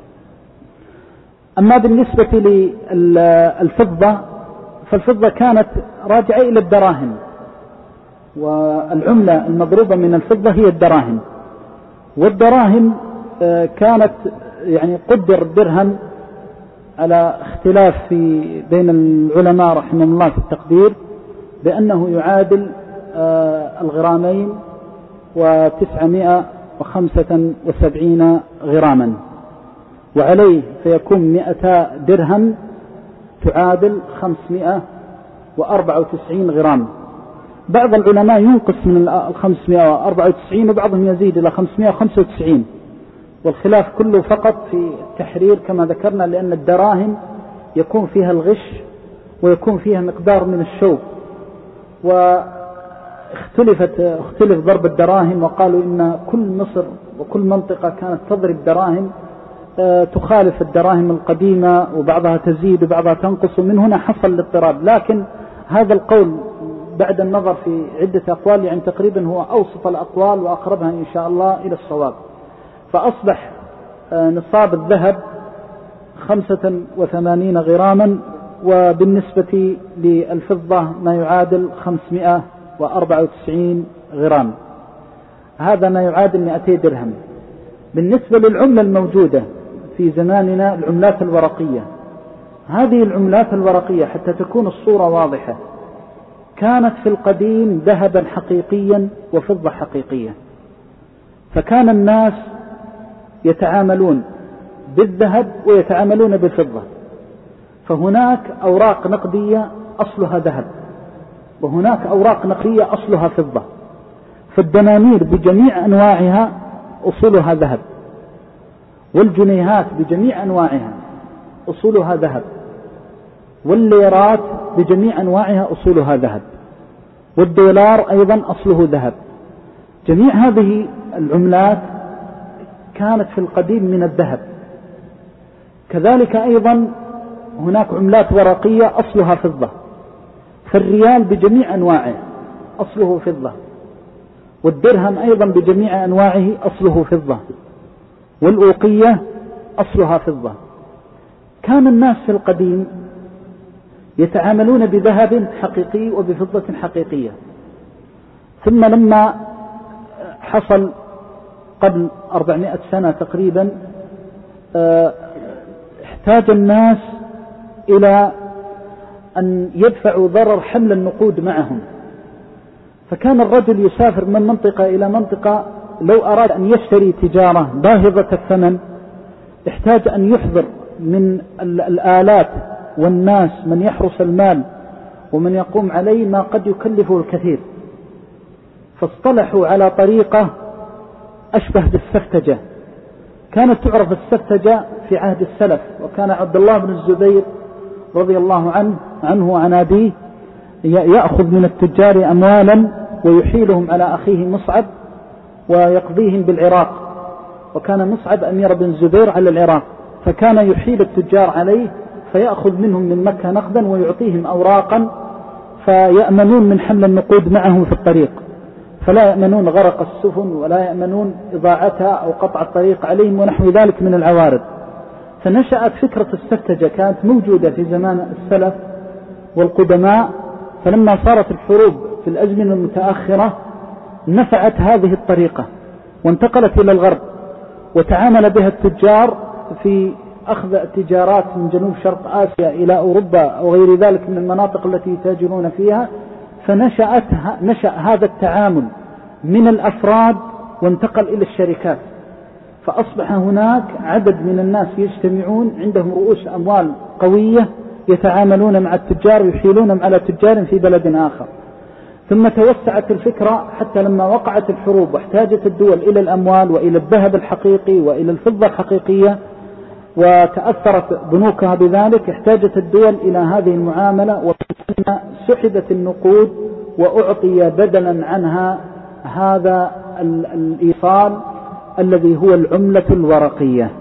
أما بالنسبة للفضة فالفضة كانت راجعة إلى الدراهم، والعملة المضروبة من الفضة هي الدراهم، والدراهم كانت يعني قدر الدرهم على اختلاف في بين العلماء رحمه الله في التقدير بأنه يعادل الغرامين وتسعمائة وخمسة وسبعين غراما، وعليه فيكون مئتا درهم تعادل خمسمائة وأربعة وتسعين غرام. بعض العلماء ينقص من الخمسمائة وأربعة وتسعين وبعضهم يزيد إلى خمسمائة وخمسة وتسعين، والخلاف كله فقط في التحرير كما ذكرنا، لأن الدراهم يكون فيها الغش ويكون فيها مقدار من الشوب، واختلفت اختلف ضرب الدراهم، وقالوا إن كل مصر وكل منطقة كانت تضرب دراهم تخالف الدراهم القديمة، وبعضها تزيد وبعضها تنقص، ومن هنا حصل الاضطراب. لكن هذا القول بعد النظر في عدة أقوال يعني تقريبا هو أوسط الأقوال وأقربها إن شاء الله إلى الصواب. فأصبح نصاب الذهب خمسة وثمانين غراما، وبالنسبة للفضة ما يعادل خمسمائة وأربعة وتسعين غرام، هذا ما يعادل مئتي درهم. بالنسبة للعملة الموجودة في زماننا العملات الورقية، هذه العملات الورقية حتى تكون الصورة واضحة كانت في القديم ذهبا حقيقيا وفضة حقيقية، فكان الناس يتعاملون بالذهب ويتعاملون بالفضة، فهناك أوراق نقدية أصلها ذهب وهناك أوراق نقدية أصلها فضة، فالدنانير بجميع أنواعها أصولها ذهب، والجنيهات بجميع أنواعها أصولها ذهب، والليرات بجميع أنواعها أصولها ذهب، والدولار أيضا أصله ذهب. جميع هذه العملات كانت في القديم من الذهب. كذلك أيضا هناك عملات ورقية أصلها فضة، فالريال بجميع أنواعه أصله فضة، والدرهم أيضا بجميع أنواعه أصله فضة، والأوقية أصلها فضة. كان الناس في القديم يتعاملون بذهب حقيقي وبفضة حقيقية، ثم لما حصل قبل أربعمائة سنة تقريبا احتاج الناس إلى أن يدفعوا ضرر حمل النقود معهم، فكان الرجل يسافر من منطقة إلى منطقة، لو أراد أن يشتري تجارة باهظة الثمن احتاج أن يحضر من الآلات والناس من يحرس المال ومن يقوم عليه ما قد يكلفه الكثير، فاصطلحوا على طريقة أشبه بالسفتجة. كانت تعرف السفتجة في عهد السلف، وكان عبد الله بن الزبير رضي الله عنه عنه وعن أبيه يأخذ من التجار أموالا ويحيلهم على أخيه مصعب ويقضيهم بالعراق، وكان مصعب أمير بن الزبير على العراق، فكان يحيل التجار عليه فيأخذ منهم من مكة نقدا ويعطيهم أوراقا فيأمنون من حمل النقود معه في الطريق، فلا يأمنون غرق السفن ولا يأمنون إضاعتها أو قطع الطريق عليهم ونحو ذلك من العوارض. فنشأت فكرة السفتجة، كانت موجودة في زمان السلف والقدماء، فلما صارت الحروب في الأزمنة المتأخرة نفعت هذه الطريقة وانتقلت إلى الغرب، وتعامل بها التجار في أخذ التجارات من جنوب شرق آسيا إلى أوروبا أو غير ذلك من المناطق التي يتاجرون فيها، فنشأت نشأ هذا التعامل من الأفراد وانتقل إلى الشركات، فأصبح هناك عدد من الناس يجتمعون عندهم رؤوس أموال قوية يتعاملون مع التجار ويحيلونهم على تجار في بلد آخر. ثم توسعت الفكرة حتى لما وقعت الحروب واحتاجت الدول إلى الأموال وإلى الذهب الحقيقي وإلى الفضة الحقيقية وتأثرت بنوكها بذلك، احتاجت الدول إلى هذه المعاملة، وبالتالي سحبت النقود وأعطي بدلا عنها هذا الإيصال الذي هو العملة الورقية.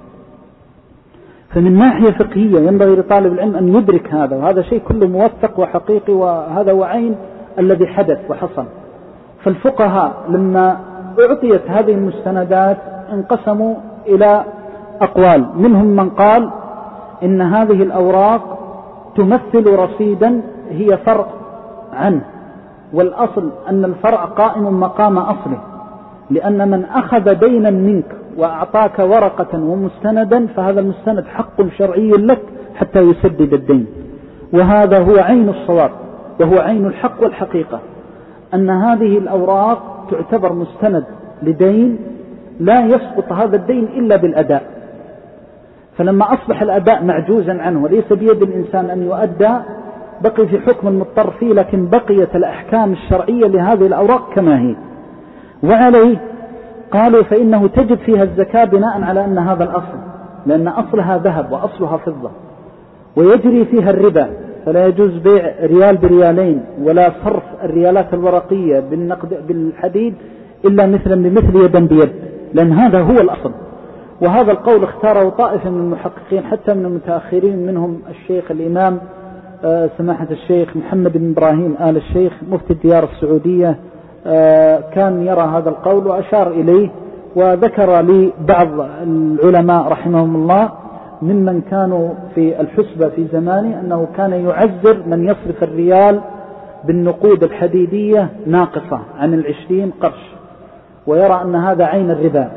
فمن ناحية فقهية ينبغي لطالب العلم أن يدرك هذا، وهذا شيء كله موثق وحقيقي، وهذا هو عين الذي حدث وحصل. فالفقهاء لما أعطيت هذه المستندات انقسموا إلى أقوال، منهم من قال إن هذه الأوراق تمثل رصيدا هي فرع عنه، والأصل أن الفرع قائم مقام أصله، لأن من أخذ دينا منك وأعطاك ورقة ومستندا فهذا المستند حق شرعي لك حتى يسدد الدين، وهذا هو عين الصواب وهو عين الحق والحقيقة، أن هذه الأوراق تعتبر مستند لدين لا يسقط هذا الدين إلا بالأداء. فلما أصبح الأداء معجوزا عنه وليس بيد الإنسان أن يؤدى بقي في حكم المضطر فيه، لكن بقيت الأحكام الشرعية لهذه الأوراق كما هي. وعليه قالوا فإنه تجب فيها الزكاة بناء على أن هذا الأصل، لأن أصلها ذهب وأصلها فضة، ويجري فيها الربا، فلا يجوز بيع ريال بريالين ولا صرف الريالات الورقية بالنقد بالحديد إلا مثلا بمثل يدا بيد، لأن هذا هو الأصل. وهذا القول اختاره طائفة من المحققين حتى من المتأخرين، منهم الشيخ الإمام سماحة الشيخ محمد بن إبراهيم آل الشيخ مفتي الديار السعودية، كان يرى هذا القول وأشار إليه، وذكر لي بعض العلماء رحمهم الله ممن كانوا في الحسبة في زمانه أنه كان يعذر من يصرف الريال بالنقود الحديدية ناقصة عن العشرين قرش، ويرى أن هذا عين الربا.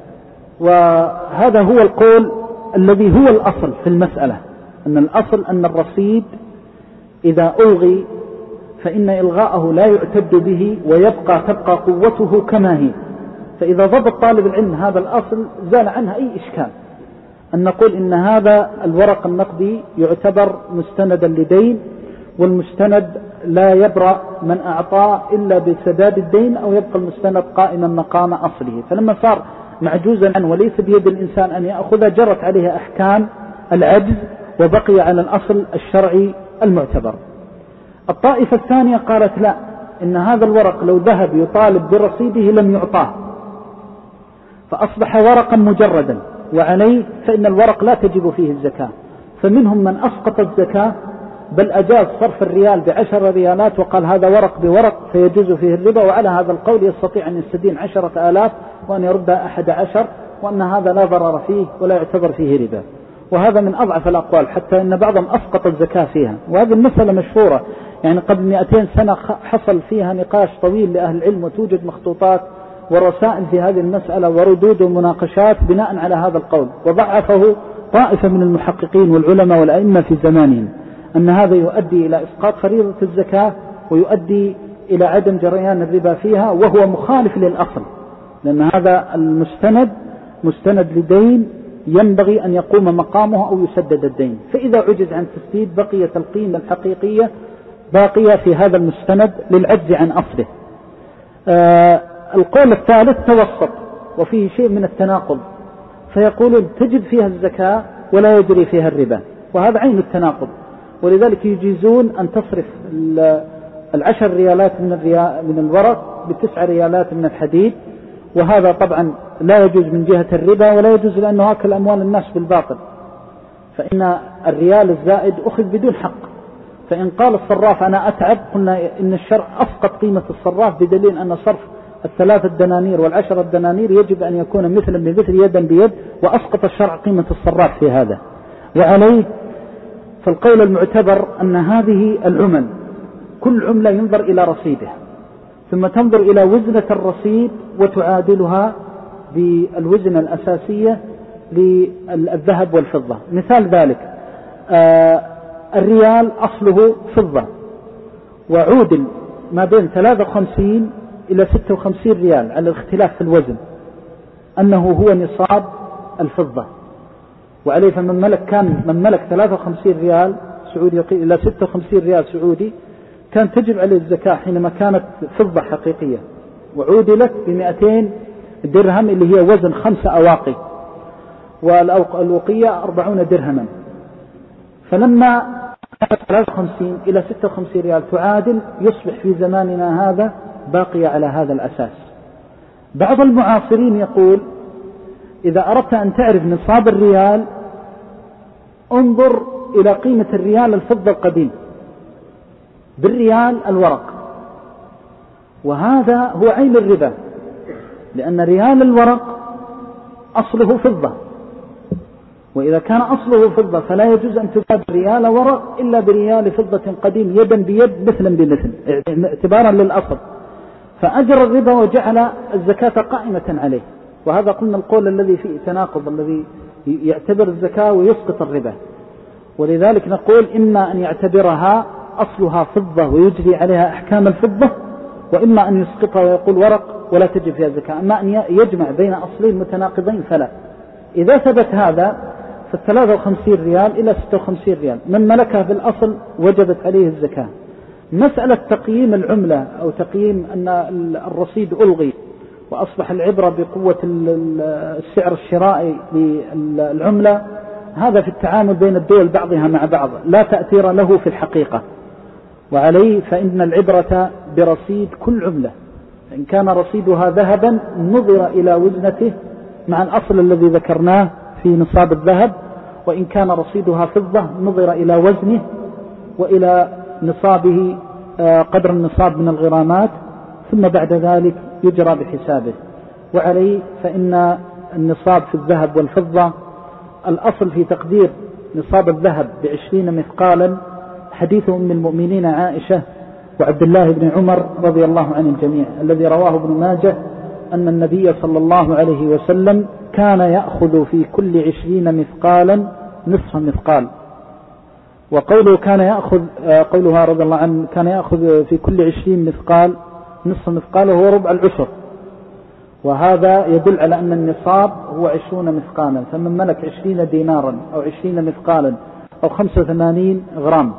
وهذا هو القول الذي هو الأصل في المسألة، أن الأصل أن الرصيد إذا ألغي فإن إلغاءه لا يعتد به ويبقى تبقى قوته كما هي. فإذا ضبط طالب العلم هذا الأصل زال عنها أي إشكال، أن نقول إن هذا الورق النقدي يعتبر مستندا لدين، والمستند لا يبرأ من أعطاه إلا بسداد الدين، أو يبقى المستند قائما مقام أصله. فلما صار معجوزا عنه وليس بيد الإنسان أن يأخذ جرت عليها أحكام العجز وبقي على الأصل الشرعي المعتبر. الطائفة الثانية قالت لا، إن هذا الورق لو ذهب يطالب برصيده لم يعطاه، فأصبح ورقا مجردا، وعليه فإن الورق لا تجب فيه الزكاة. فمنهم من أسقط الزكاة بل أجاز صرف الريال بعشر ريالات وقال هذا ورق بورق فيجوز فيه الربا، وعلى هذا القول يستطيع أن يستدين عشرة آلاف وأن يرد أحد عشر، وأن هذا لا ضرر فيه ولا يعتبر فيه ربا. وهذا من أضعف الأقوال، حتى أن بعضهم أسقط الزكاة فيها. وهذه المسألة مشهورة، يعني قبل مئتين سنة حصل فيها نقاش طويل لأهل العلم، وتوجد مخطوطات ورسائل في هذه المسألة وردود ومناقشات بناء على هذا القول، وضعفه طائفة من المحققين والعلماء والأئمة في زمانهم، أن هذا يؤدي إلى إسقاط فريضة الزكاة ويؤدي إلى عدم جريان الربا فيها، وهو مخالف للأصل، لأن هذا المستند مستند لدين ينبغي أن يقوم مقامه أو يسدد الدين، فإذا عجز عن تسديد بقيت القيمة الحقيقية باقية في هذا المستند للعجز عن أصله. آه القول الثالث توسط وفيه شيء من التناقض، فيقولون تجب فيها الزكاة ولا يجري فيها الربا، وهذا عين التناقض. ولذلك يجيزون أن تصرف العشر ريالات من, الريال من الورق بتسع ريالات من الحديد، وهذا طبعا لا يجوز من جهة الربا ولا يجوز لأنه أكل أموال الناس بالباطل. فإن الريال الزائد أخذ بدون حق. فإن قال الصراف أنا أتعب، قلنا إن الشرع أسقط قيمة الصراف بدليل أن صرف الثلاثة دنانير والعشرة دنانير يجب أن يكون مثلا بمثل يدا بيد، وأسقط الشرع قيمة الصراف في هذا. وعليه فالقول المعتبر أن هذه العمل كل عملة ينظر إلى رصيدها، ثم تنظر إلى وزنة الرصيد وتعادلها بالوزنة الأساسية للذهب والفضة. مثال ذلك آه الريال أصله فضة، وعودل ما بين ثلاثة وخمسين إلى ستة وخمسين ريال على الاختلاف في الوزن، أنه هو نصاب الفضة. وعليه فمن ملك كان من ملك ثلاثة وخمسين ريال سعودي إلى ستة وخمسين ريال سعودي كان تجب عليه الزكاة حينما كانت فضة حقيقية، وعودلت بمئتين درهم اللي هي وزن خمسة أواقي، والأوقية أربعون درهما. فلما كانت ثلاثة وخمسين إلى ستة وخمسين ريال تعادل، يصبح في زماننا هذا باقي على هذا الأساس. بعض المعاصرين يقول إذا أردت أن تعرف نصاب الريال انظر إلى قيمة الريال الفضة القديم بالريال الورق، وهذا هو عين الربا، لأن ريال الورق أصله فضة، وإذا كان أصله فضة فلا يجوز أن تبادل ريال ورق إلا بريال فضة قديم يدا بيد مثلا بمثل اعتبارا للأصل، فأجر الربا وجعل الزكاة قائمة عليه. وهذا قلنا القول الذي فيه تناقض، الذي يعتبر الزكاة ويسقط الربا. ولذلك نقول إما أن يعتبرها أصلها فضة ويجري عليها أحكام الفضة، وإما أن يسقطها ويقول ورق ولا تجب فيها زكاة. أما أن يجمع بين أصلين متناقضين فلا. إذا ثبت هذا فالثلاثة وخمسين ريال إلى ستة وخمسين ريال من ملكها بالأصل وجبت عليه الزكاة. مسألة تقييم العملة أو تقييم أن الرصيد ألغي وأصبح العبرة بقوة السعر الشرائي للعملة، هذا في التعامل بين الدول بعضها مع بعض لا تأثير له في الحقيقة. وعليه فإن العبرة برصيد كل عملة، إن كان رصيدها ذهبا نظر إلى وزنته مع الأصل الذي ذكرناه في نصاب الذهب، وإن كان رصيدها فضة نظر إلى وزنه وإلى نصابه قدر النصاب من الغرامات، ثم بعد ذلك يجرى بحسابه. وعليه فإن النصاب في الذهب والفضة الأصل في تقدير نصاب الذهب بعشرين مثقالا حديث أم المؤمنين عائشة وعبد الله بن عمر رضي الله عن الجميع الذي رواه ابن ماجه أن النبي صلى الله عليه وسلم كان يأخذ في كل عشرين مثقالا نصف مثقال. وقوله كان يأخذ قولها رضي الله عنه كان يأخذ في كل عشرين مثقال نصف مثقال هو ربع العشر، وهذا يدل على أن النصاب هو عشرون مثقالا، فمن ملك عشرين دينارا أو عشرين مثقالا أو خمسة وثمانين غرام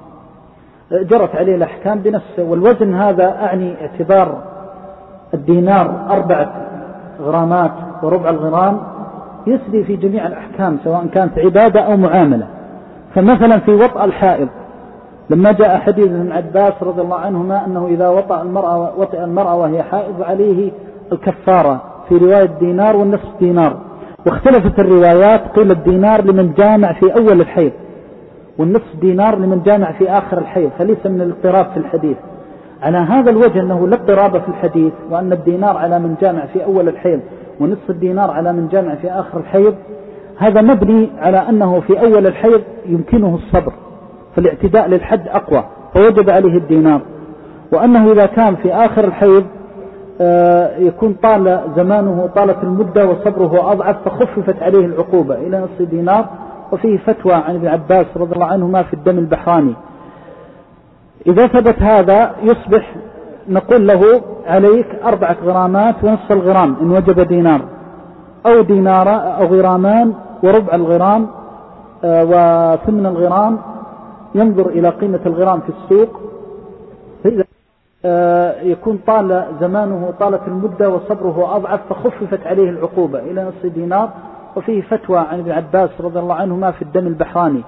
جرت عليه الأحكام بنفسه. والوزن هذا أعني اعتبار الدينار أربعة غرامات وربع الغرام يسري في جميع الأحكام سواء كانت عبادة أو معاملة. فمثلا في وطأ الحائض لما جاء حديث ابن عباس رضي الله عنهما أنه إذا وطأ المرأة, وطأ المرأة وهي حائض عليه الكفارة، في رواية دينار والنصف دينار، واختلفت الروايات، قيل الدينار لمن جامع في أول الحيض والنصف دينار لمن جامع في آخر الحيض، فليس من الاضطراب في الحديث. على هذا الوجه أنه لا اضطراب في الحديث، وأن الدينار على من جامع في أول الحيض ونصف الدينار على من جامع في آخر الحيض، هذا مبني على أنه في أول الحيض يمكنه الصبر فالاعتداء للحد أقوى فوجب عليه الدينار، وأنه إذا كان في آخر الحيض يكون طال زمانه طالت المدة وصبره أضعف فخففت عليه العقوبة إلى نصف دينار. وفيه فتوى عن ابن عباس رضي الله عنهما في الدم البحراني. إذا ثبت هذا يصبح نقول له عليك أربعة غرامات ونصف الغرام إن وجب دينار، أو دينار أو غرامان وربع الغرام وثمن الغرام، ينظر إلى قيمة الغرام في السوق، فإذا يكون طال زمانه طالت المدة وصبره أضعف فخففت عليه العقوبة إلى نصف دينار. وفيه فتوى عن ابن عباس رضي الله عنهما في الدم البحراني.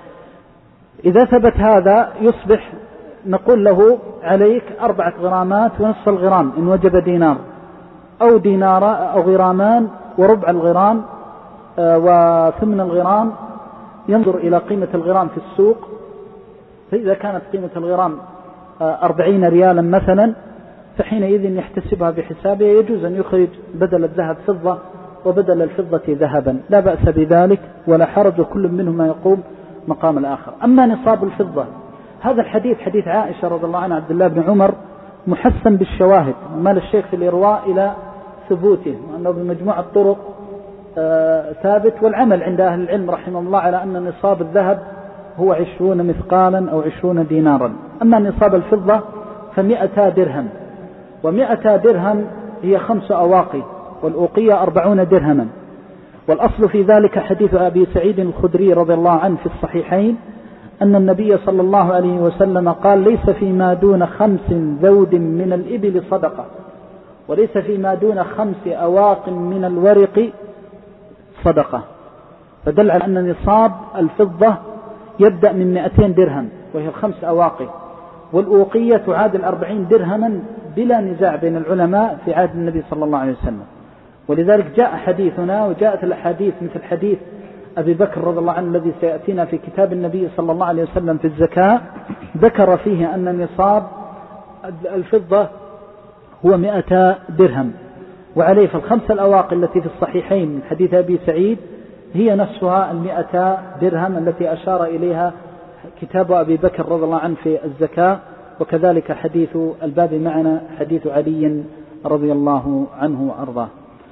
إذا ثبت هذا يصبح نقول له عليك أربعة غرامات ونصف الغرام إن وجب دينار، أو دينار أو غرامان وربع الغرام وثمن الغرام، ينظر إلى قيمة الغرام في السوق، فإذا كانت قيمة الغرام أربعين ريالا مثلا فحينئذ يحتسبها بحسابه، يجوز أن يخرج بدل الذهب فضة وبدل الفضة ذهبا، لا بأس بذلك ولا حرج، وكل منهما يقوم مقام الآخر. أما نصاب الفضة، هذا الحديث حديث عائشة رضي الله عنها عبد الله بن عمر محسن بالشواهد، مال الشيخ في الإرواء إلى ثبوته، وأنه بمجموعة الطرق آه ثابت، والعمل عند أهل العلم رحمه الله على أن نصاب الذهب هو عشرون مثقالا أو عشرون دينارا. أما نصاب الفضة فمئة درهم، ومئة درهم هي خمس أواقي، والأوقية أربعون درهما. والأصل في ذلك حديث أبي سعيد الخدري رضي الله عنه في الصحيحين أن النبي صلى الله عليه وسلم قال: ليس فيما دون خمس ذود من الإبل صدقة، وليس فيما دون خمس أواق من الورق صدقة. فدل على أن نصاب الفضة يبدأ من مئتين درهم وهي الخمس أواقي، والأوقية تعادل أربعين درهما بلا نزاع بين العلماء في عهد النبي صلى الله عليه وسلم. ولذلك جاء حديثنا وجاءت الأحاديث مثل حديث أبي بكر رضي الله عنه الذي سيأتينا في كتاب النبي صلى الله عليه وسلم في الزكاة، ذكر فيه أن نصاب الفضة هو مئة درهم، وعليه فالخمسة الأواقي التي في الصحيحين من حديث أبي سعيد هي نفسها المئة درهم التي أشار إليها كتاب أبي بكر رضي الله عنه في الزكاة. وكذلك حديث الباب معنا حديث علي رضي الله عنه وأرضاه.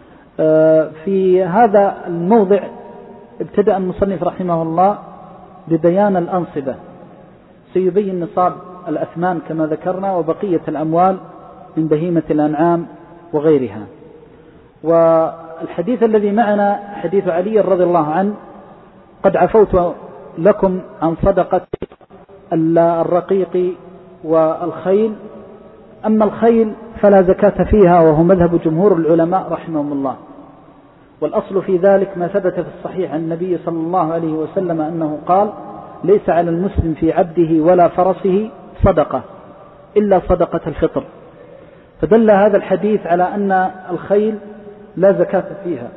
في هذا الموضع ابتدأ المصنف رحمه الله ببيان الأنصبة، سيبين نصاب الأثمان كما ذكرنا وبقية الأموال من بهيمة الأنعام وغيرها. والحديث الذي معنا حديث علي رضي الله عنه: قد عفوت لكم عن صدقة الرقيق والخيل، أما الخيل فلا زكاة فيها، وهو مذهب جمهور العلماء رحمهم الله. والأصل في ذلك ما ثبت في الصحيح عن النبي صلى الله عليه وسلم أنه قال: ليس على المسلم في عبده ولا فرسه صدقة إلا صدقة الفطر. فدل هذا الحديث على أن الخيل لا زكاة فيها.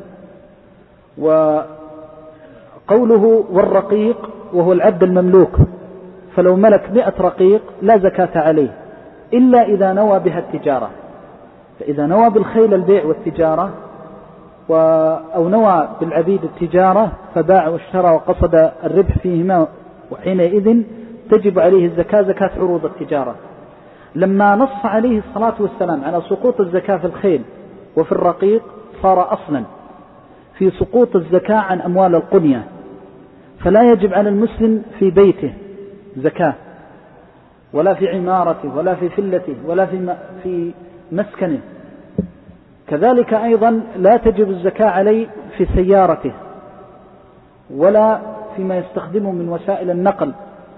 وقوله والرقيق وهو العبد المملوك، فلو ملك مئة رقيق لا زكاة عليه إلا إذا نوى بها التجارة. فإذا نوى بالخيل البيع والتجارة أو نوى بالعبيد التجارة فباع واشترى وقصد الربح فيهما، وحينئذ تجب عليه الزكاة زكاة عروض التجارة. لما نص عليه الصلاة والسلام على سقوط الزكاة في الخيل وفي الرقيق صار أصلا في سقوط الزكاة عن أموال القنية، فلا يجب على المسلم في بيته زكاة، ولا في عمارته، ولا في فلته، ولا في في مسكنه. كذلك أيضا لا تجب الزكاة عليه في سيارته، ولا فيما يستخدمه من وسائل النقل.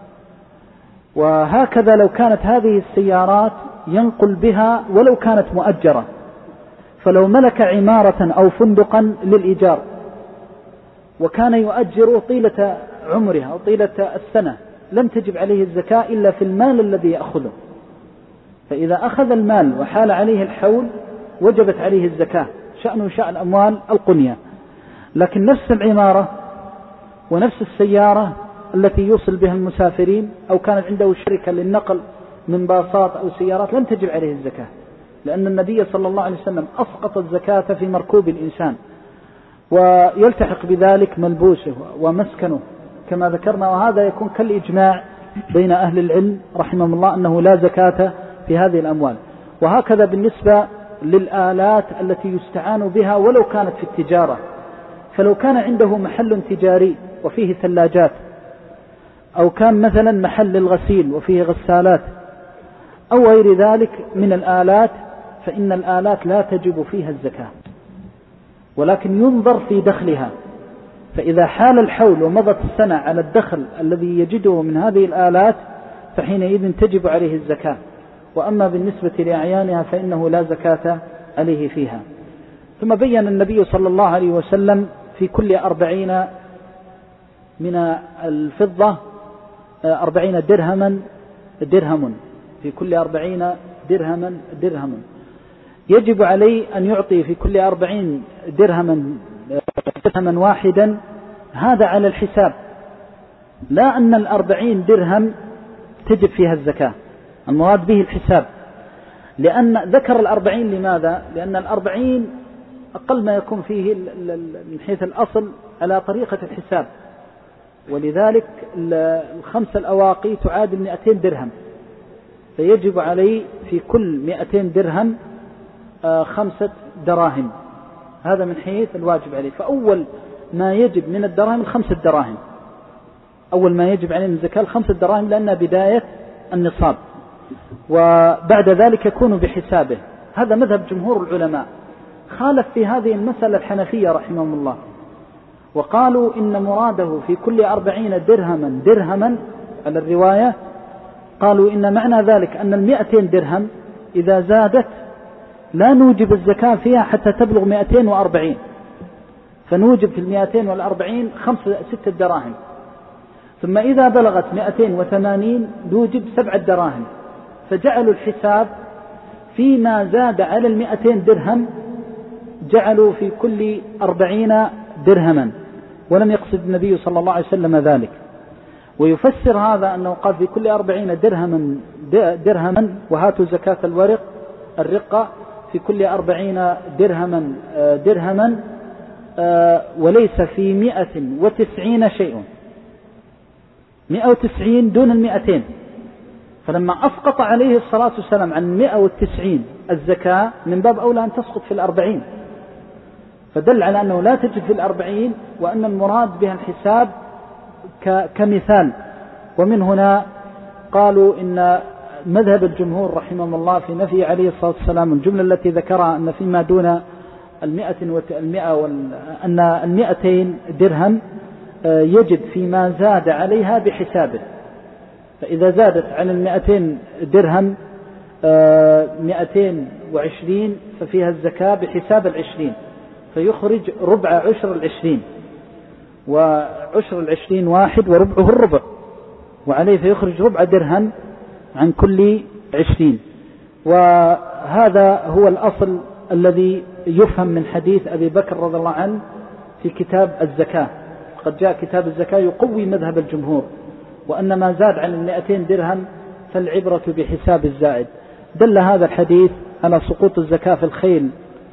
وهكذا لو كانت هذه السيارات ينقل بها ولو كانت مؤجرة، فلو ملك عمارة أو فندقا للإيجار وكان يؤجر طيلة عمرها أو طيلة السنة لم تجب عليه الزكاة إلا في المال الذي يأخذه. فإذا أخذ المال وحال عليه الحول وجبت عليه الزكاة، شأنه شأن أموال القنية. لكن نفس العمارة ونفس السيارة التي يوصل بها المسافرين أو كانت عنده شركة للنقل من باصات أو سيارات لم تجب عليه الزكاة، لأن النبي صلى الله عليه وسلم أسقط الزكاة في مركوب الإنسان، ويلتحق بذلك ملبوسه ومسكنه كما ذكرنا. وهذا يكون كالإجماع بين أهل العلم رحمهم الله أنه لا زكاة في هذه الأموال. وهكذا بالنسبة للآلات التي يستعان بها ولو كانت في التجارة، فلو كان عنده محل تجاري وفيه ثلاجات، أو كان مثلا محل للغسيل وفيه غسالات أو غير ذلك من الآلات، فإن الآلات لا تجب فيها الزكاة، ولكن ينظر في دخلها. فإذا حال الحول ومضت السنة على الدخل الذي يجده من هذه الآلات فحينئذ تجب عليه الزكاة. وأما بالنسبة لأعيانها فإنه لا زكاة عليه فيها. ثم بين النبي صلى الله عليه وسلم في كل أربعين من الفضة أربعين درهما درهم في كل أربعين درهما درهم يجب عليه أن يعطي في كل أربعين درهما درهما واحدا، هذا على الحساب. لا أن الأربعين درهم تجب فيها الزكاة، المراد به الحساب، لأن ذكر الأربعين لماذا؟ لأن الأربعين أقل ما يكون فيه من حيث الأصل على طريقة الحساب، ولذلك الخمسة الأواقي تعادل مئتين درهم، فيجب عليه في كل مئتين درهم خمسة دراهم، هذا من حيث الواجب عليه. فأول ما يجب من الدراهم الخمسة دراهم، أول ما يجب عليه من الزكاة الخمسة دراهم لأنها بداية النصاب، وبعد ذلك يكون بحسابه. هذا مذهب جمهور العلماء. خالف في هذه المسألة الحنفية رحمهم الله، وقالوا إن مراده في كل أربعين درهما درهما على الرواية، قالوا إن معنى ذلك أن المئتين درهم إذا زادت لا نوجب الزكاة فيها حتى تبلغ مئتين وأربعين، فنوجب في المئتين والأربعين خمسة ستة دراهم، ثم إذا بلغت مئتين وثمانين نوجب سبعة دراهم، فجعلوا الحساب فيما زاد على المئتين درهم، جعلوا في كل أربعين درهما، ولم يقصد النبي صلى الله عليه وسلم ذلك. ويفسر هذا أنه قال في كل أربعين درهما درهما وهاتوا زكاة الورق الرقة في كل أربعين درهما درهما وليس في مئة وتسعين شيء، مئة وتسعين دون المئتين، فلما أسقط عليه الصلاة والسلام عن مئة وتسعين الزكاة من باب أولى أن تسقط في الأربعين، فدل على أنه لا تجد في الأربعين، وأن المراد بها الحساب كمثال. ومن هنا قالوا إن مذهب الجمهور رحمهم الله في نفي عليه الصلاة والسلام الجملة التي ذكرها أن فيما دون المئة والمئة أن المئتين درهم يجد فيما زاد عليها بحسابه، فإذا زادت على المئتين درهم مئتين وعشرين ففيها الزكاة بحساب العشرين، فيخرج ربع عشر العشرين، وعشر العشرين واحد وربعه الربع، وعليه فيخرج ربع درهم عن كل عشرين. وهذا هو الأصل الذي يفهم من حديث أبي بكر رضي الله عنه في كتاب الزكاة، قد جاء كتاب الزكاة يقوي مذهب الجمهور، وأن ما زاد عن المئتين درهم فالعبرة بحساب الزائد. دل هذا الحديث على سقوط الزكاة في الخيل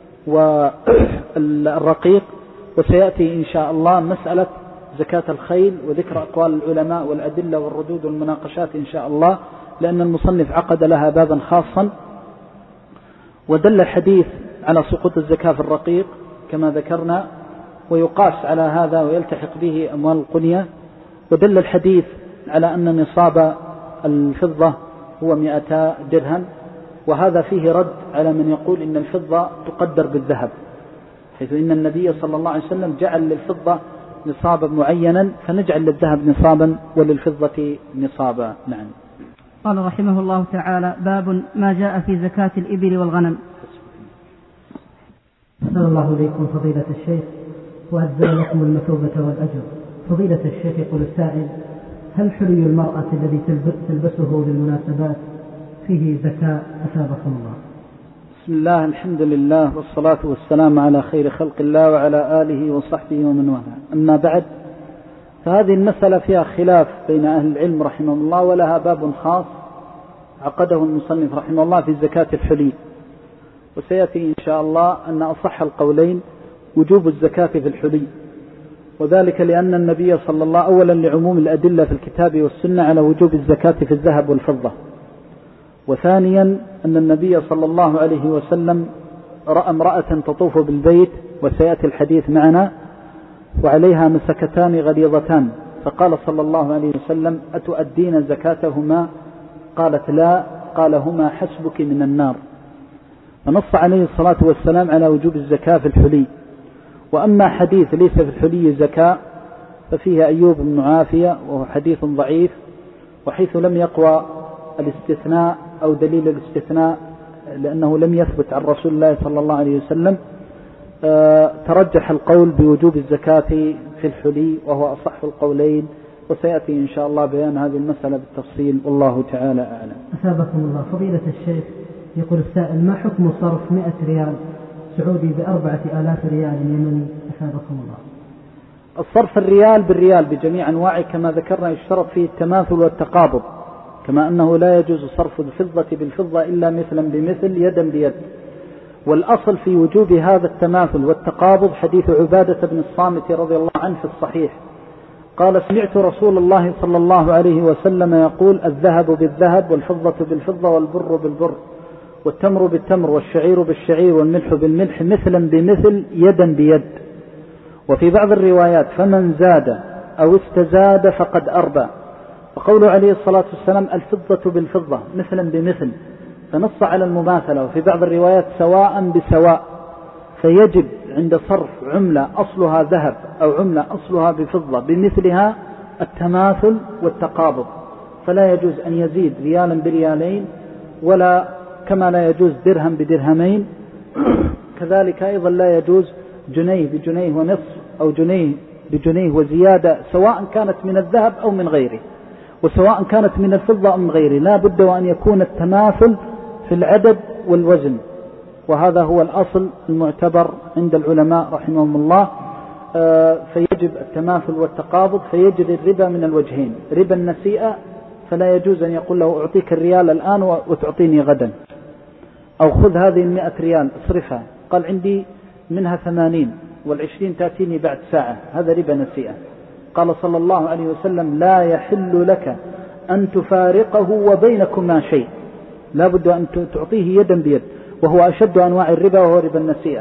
والرقيق، وسيأتي إن شاء الله مسألة زكاة الخيل وذكر أقوال العلماء والأدلة والردود والمناقشات إن شاء الله، لأن المصنف عقد لها بابا خاصا. ودل الحديث على سقوط الزكاة في الرقيق كما ذكرنا، ويقاس على هذا ويلتحق به أموال القنية. ودل الحديث على أن نصاب الفضة هو مئتا درهم، وهذا فيه رد على من يقول إن الفضة تقدر بالذهب، حيث إن النبي صلى الله عليه وسلم جعل للفضة نصابا معينا، فنجعل للذهب نصابا وللفضة نصابا. نعم. قال رحمه الله تعالى: باب ما جاء في زكاة الإبل والغنم. أحسن الله إليكم فضيلة الشيخ، وأجزل لكم المثوبة والأجر. فضيلة الشيخ يقول السائل: هل حلي المرأة الذي تلبسه للمناسبات فيه زكاة؟ أثابكم الله. بسم الله، الحمد لله، والصلاة والسلام على خير خلق الله وعلى آله وصحبه ومن والاه. أما بعد، فهذه المسألة فيها خلاف بين أهل العلم رحمه الله، ولها باب خاص عقده المصنف رحمه الله في زكاة الحلي. وسيأتي إن شاء الله أن أصح القولين وجوب الزكاة في الحلي، وذلك لأن النبي صلى الله أولا لعموم الأدلة في الكتاب والسنة على وجوب الزكاة في الذهب والفضة، وثانيا أن النبي صلى الله عليه وسلم رأى امرأة تطوف بالبيت، وسيأتي الحديث معنا، وعليها مسكتان غليظتان، فقال صلى الله عليه وسلم: أتؤدين زكاتهما؟ قالت: لا. قال: هما حسبك من النار. فنص عليه الصلاة والسلام على وجوب الزكاة في الحلي. وأما حديث ليس في الحلي زكاة ففيه أيوب بن عافية، وهو حديث ضعيف، وحيث لم يقوى الاستثناء أو دليل الاستثناء لأنه لم يثبت عن رسول الله صلى الله عليه وسلم، ترجح القول بوجوب الزكاة في الحلي، وهو أصح القولين، وسيأتي إن شاء الله بيان هذه المسألة بالتفصيل، والله تعالى أعلم. أثابكم الله. فضيلة الشيخ يقول السائل: ما حكم صرف مئة ريال سعودي بأربعة آلاف ريال يمني؟ أثابكم الله. الصرف الريال بالريال بجميع أنواعه كما ذكرنا يشترط فيه التماثل والتقابض، كما أنه لا يجوز صرف الفضة بالفضة إلا مثلا بمثل يدا بيد. والأصل في وجوب هذا التماثل والتقابض حديث عبادة بن الصامت رضي الله عنه في الصحيح قال سمعت رسول الله صلى الله عليه وسلم يقول الذهب بالذهب والفضة بالفضة والبر بالبر والتمر بالتمر والشعير بالشعير والملح بالملح مثلا بمثل يدا بيد. وفي بعض الروايات فمن زاد أو استزاد فقد أربى. وقول عليه الصلاة والسلام الفضة بالفضة مثلا بمثل فنص على المماثلة. وفي بعض الروايات سواء بسواء، فيجب عند صرف عملة أصلها ذهب أو عملة أصلها بفضة بمثلها التماثل والتقابض، فلا يجوز أن يزيد ريالا بريالين، ولا كما لا يجوز درهم بدرهمين، كذلك أيضا لا يجوز جنيه بجنيه ونصف أو جنيه بجنيه وزيادة، سواء كانت من الذهب أو من غيره، وسواء كانت من الفضة أو من غيره، لا بد وأن يكون التماثل في العدد والوزن، وهذا هو الأصل المعتبر عند العلماء رحمهم الله. فيجب التماثل والتقابض، فيجري الربا من الوجهين، ربا النسيئة فلا يجوز أن يقول له أعطيك الريال الآن وتعطيني غدا، أو خذ هذه المئة ريال اصرفها، قال عندي منها ثمانين والعشرين تأتيني بعد ساعة، هذا ربا نسيئة. قال صلى الله عليه وسلم لا يحل لك أن تفارقه وبينكما شيء، لا بد أن تعطيه يدا بيد، وهو أشد أنواع الربا وهو ربا النسيئة.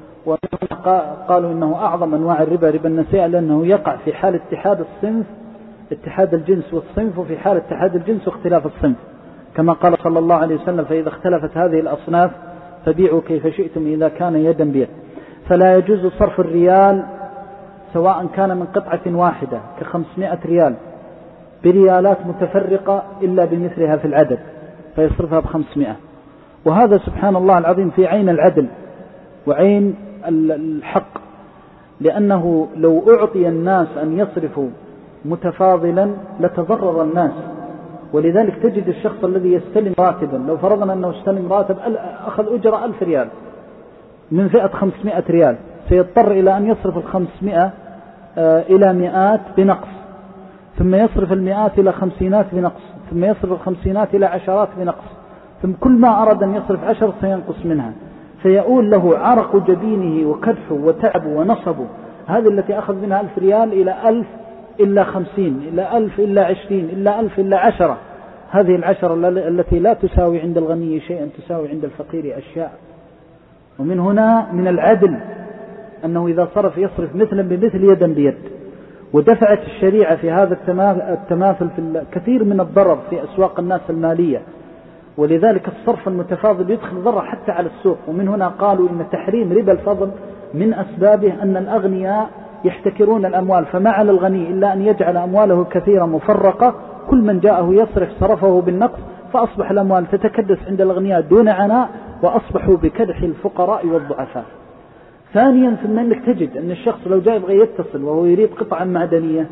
وقالوا إنه أعظم أنواع الربا ربا النسيئة، لأنه يقع في حال اتحاد الصنف، اتحاد الجنس والصنف، وفي حال اتحاد الجنس واختلاف الصنف، كما قال صلى الله عليه وسلم فإذا اختلفت هذه الأصناف فبيعوا كيف شئتم إذا كان يدا بيد. فلا يجوز صرف الريال سواء كان من قطعة واحدة كخمسمائة ريال بريالات متفرقة إلا بمثلها في العدد فيصرفها بخمسمائة. وهذا سبحان الله العظيم في عين العدل وعين الحق، لأنه لو أعطي الناس أن يصرفوا متفاضلا لتضرر الناس. ولذلك تجد الشخص الذي يستلم راتبا، لو فرضنا أنه استلم راتب أخذ أجرة ألف ريال من فئة خمسمائة ريال، سيضطر إلى أن يصرف الخمسمائة إلى مئات بنقص، ثم يصرف المئات إلى خمسينات بنقص، ثم يصرف الخمسينات إلى عشرات بنقص، ثم كل ما أراد أن يصرف عشر سينقص منها، فيقول له عرق جبينه وكدحه وتعبه ونصبه، هذه التي أخذ منها ألف ريال إلى ألف إلا خمسين، إلا ألف إلا عشرين، إلا ألف إلا عشرة، هذه العشرة التي لا تساوي عند الغني شيئا تساوي عند الفقير أشياء. ومن هنا من العدل أنه إذا صرف يصرف مثلا بمثل يدا بيد. ودفعت الشريعة في هذا التماثل في الكثير من الضرر في أسواق الناس المالية، ولذلك الصرف المتفاضل يدخل ضرر حتى على السوق. ومن هنا قالوا إن تحريم ربا الفضل من أسبابه أن الأغنياء يحتكرون الأموال، فما على الغني إلا أن يجعل أمواله كثيرة مفرقة، كل من جاءه يصرف صرفه بالنقص، فأصبح الأموال تتكدس عند الأغنياء دون عناء، وأصبحوا بكدح الفقراء والضعفاء. ثانيا ثم أنك تجد أن الشخص لو جاء يبغى يتصل وهو يريد قطعة معدنية،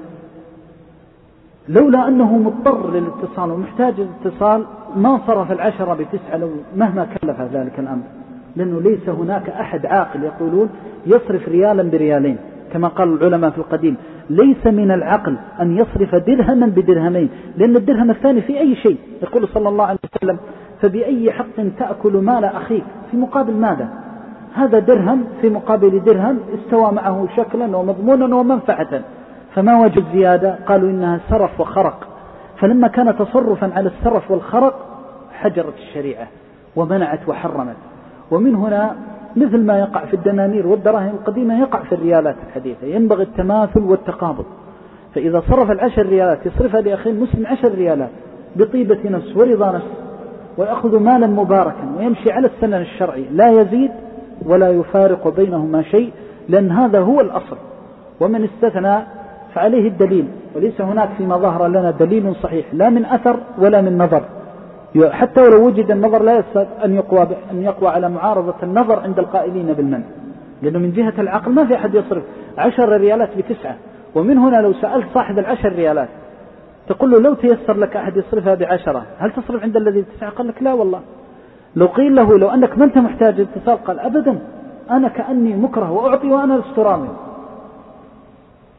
لولا أنه مضطر للاتصال ومحتاج الاتصال ما صرف العشرة بتسعة لو مهما كلف ذلك الأمر، لأنه ليس هناك أحد عاقل يقولون يصرف ريالا بريالين، كما قال العلماء في القديم ليس من العقل أن يصرف درهما بدرهمين، لأن الدرهم الثاني في أي شيء. يقول صلى الله عليه وسلم فبأي حق تأكل مال أخيك، في مقابل ماذا؟ هذا درهم في مقابل درهم استوى معه شكلا ومضمونا ومنفعة، فما وجه الزيادة؟ قالوا إنها سرف وخرق. فلما كان تصرفا على السرف والخرق حجرت الشريعة ومنعت وحرمت. ومن هنا مثل ما يقع في الدنانير والدراهم القديمة يقع في الريالات الحديثة، ينبغي التماثل والتقابض. فإذا صرف العشر ريالات يصرفها لأخيه المسلم عشر ريالات بطيبة نفس ورضا نفس، ويأخذ مالا مباركا ويمشي على السنن الشرعي، لا يزيد ولا يفارق بينهما شيء، لأن هذا هو الأصل. ومن استثنى فعليه الدليل، وليس هناك فيما ظهر لنا دليل صحيح لا من أثر ولا من نظر، حتى ولو وجد النظر لا يستطيع أن يقوى, أن يقوى على معارضة النظر عند القائلين بالمنع، لأنه من جهة العقل ما في أحد يصرف عشر ريالات بتسعة. ومن هنا لو سألت صاحب العشر ريالات تقول له لو تيسر لك أحد يصرفها بعشرة هل تصرف عند الذي بتسعة؟ قال لك لا والله. لو قيل له لو أنك ما أنت محتاج اتصال قال أبدا، أنا كأني مكره وأعطي وأنا لست راضي.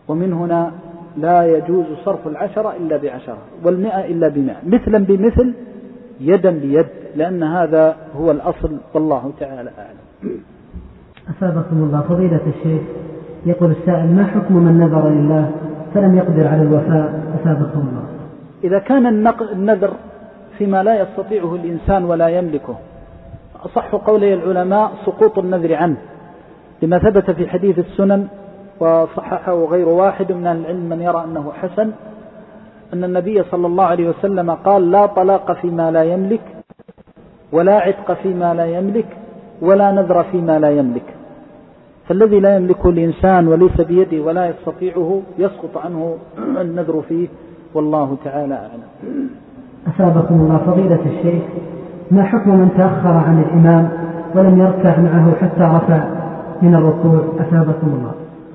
ومن هنا لا يجوز صرف العشرة إلا بعشرة والمئة إلا بمئة، مثلا بمثل، يدا بيد، لأن هذا هو الأصل، والله تعالى أعلم. أثابكم الله. فضيلة الشيخ، يقول السائل: ما حكم من نذر لله فلم يقدر على الوفاء؟ أثابكم الله. إذا كان النذر فيما لا يستطيعه الإنسان ولا يملكه، أصح قولي العلماء سقوط النذر عنه، لما ثبت في حديث السنن وصححه غير واحد من العلم من يرى أنه حسن، أن النبي صلى الله عليه وسلم قال: لا طلاق فيما لا يملك، ولا عتق فيما لا يملك، ولا نذر فيما لا يملك. فالذي لا يملكه الإنسان وليس بيده ولا يستطيعه يسقط عنه النذر فيه، والله تعالى أعلم. أثابكم الله. فضيلة الشيخ، ما حكم من تأخر عن الإمام ولم يركع معه حتى رفع من الركوع؟ أثابكم الله.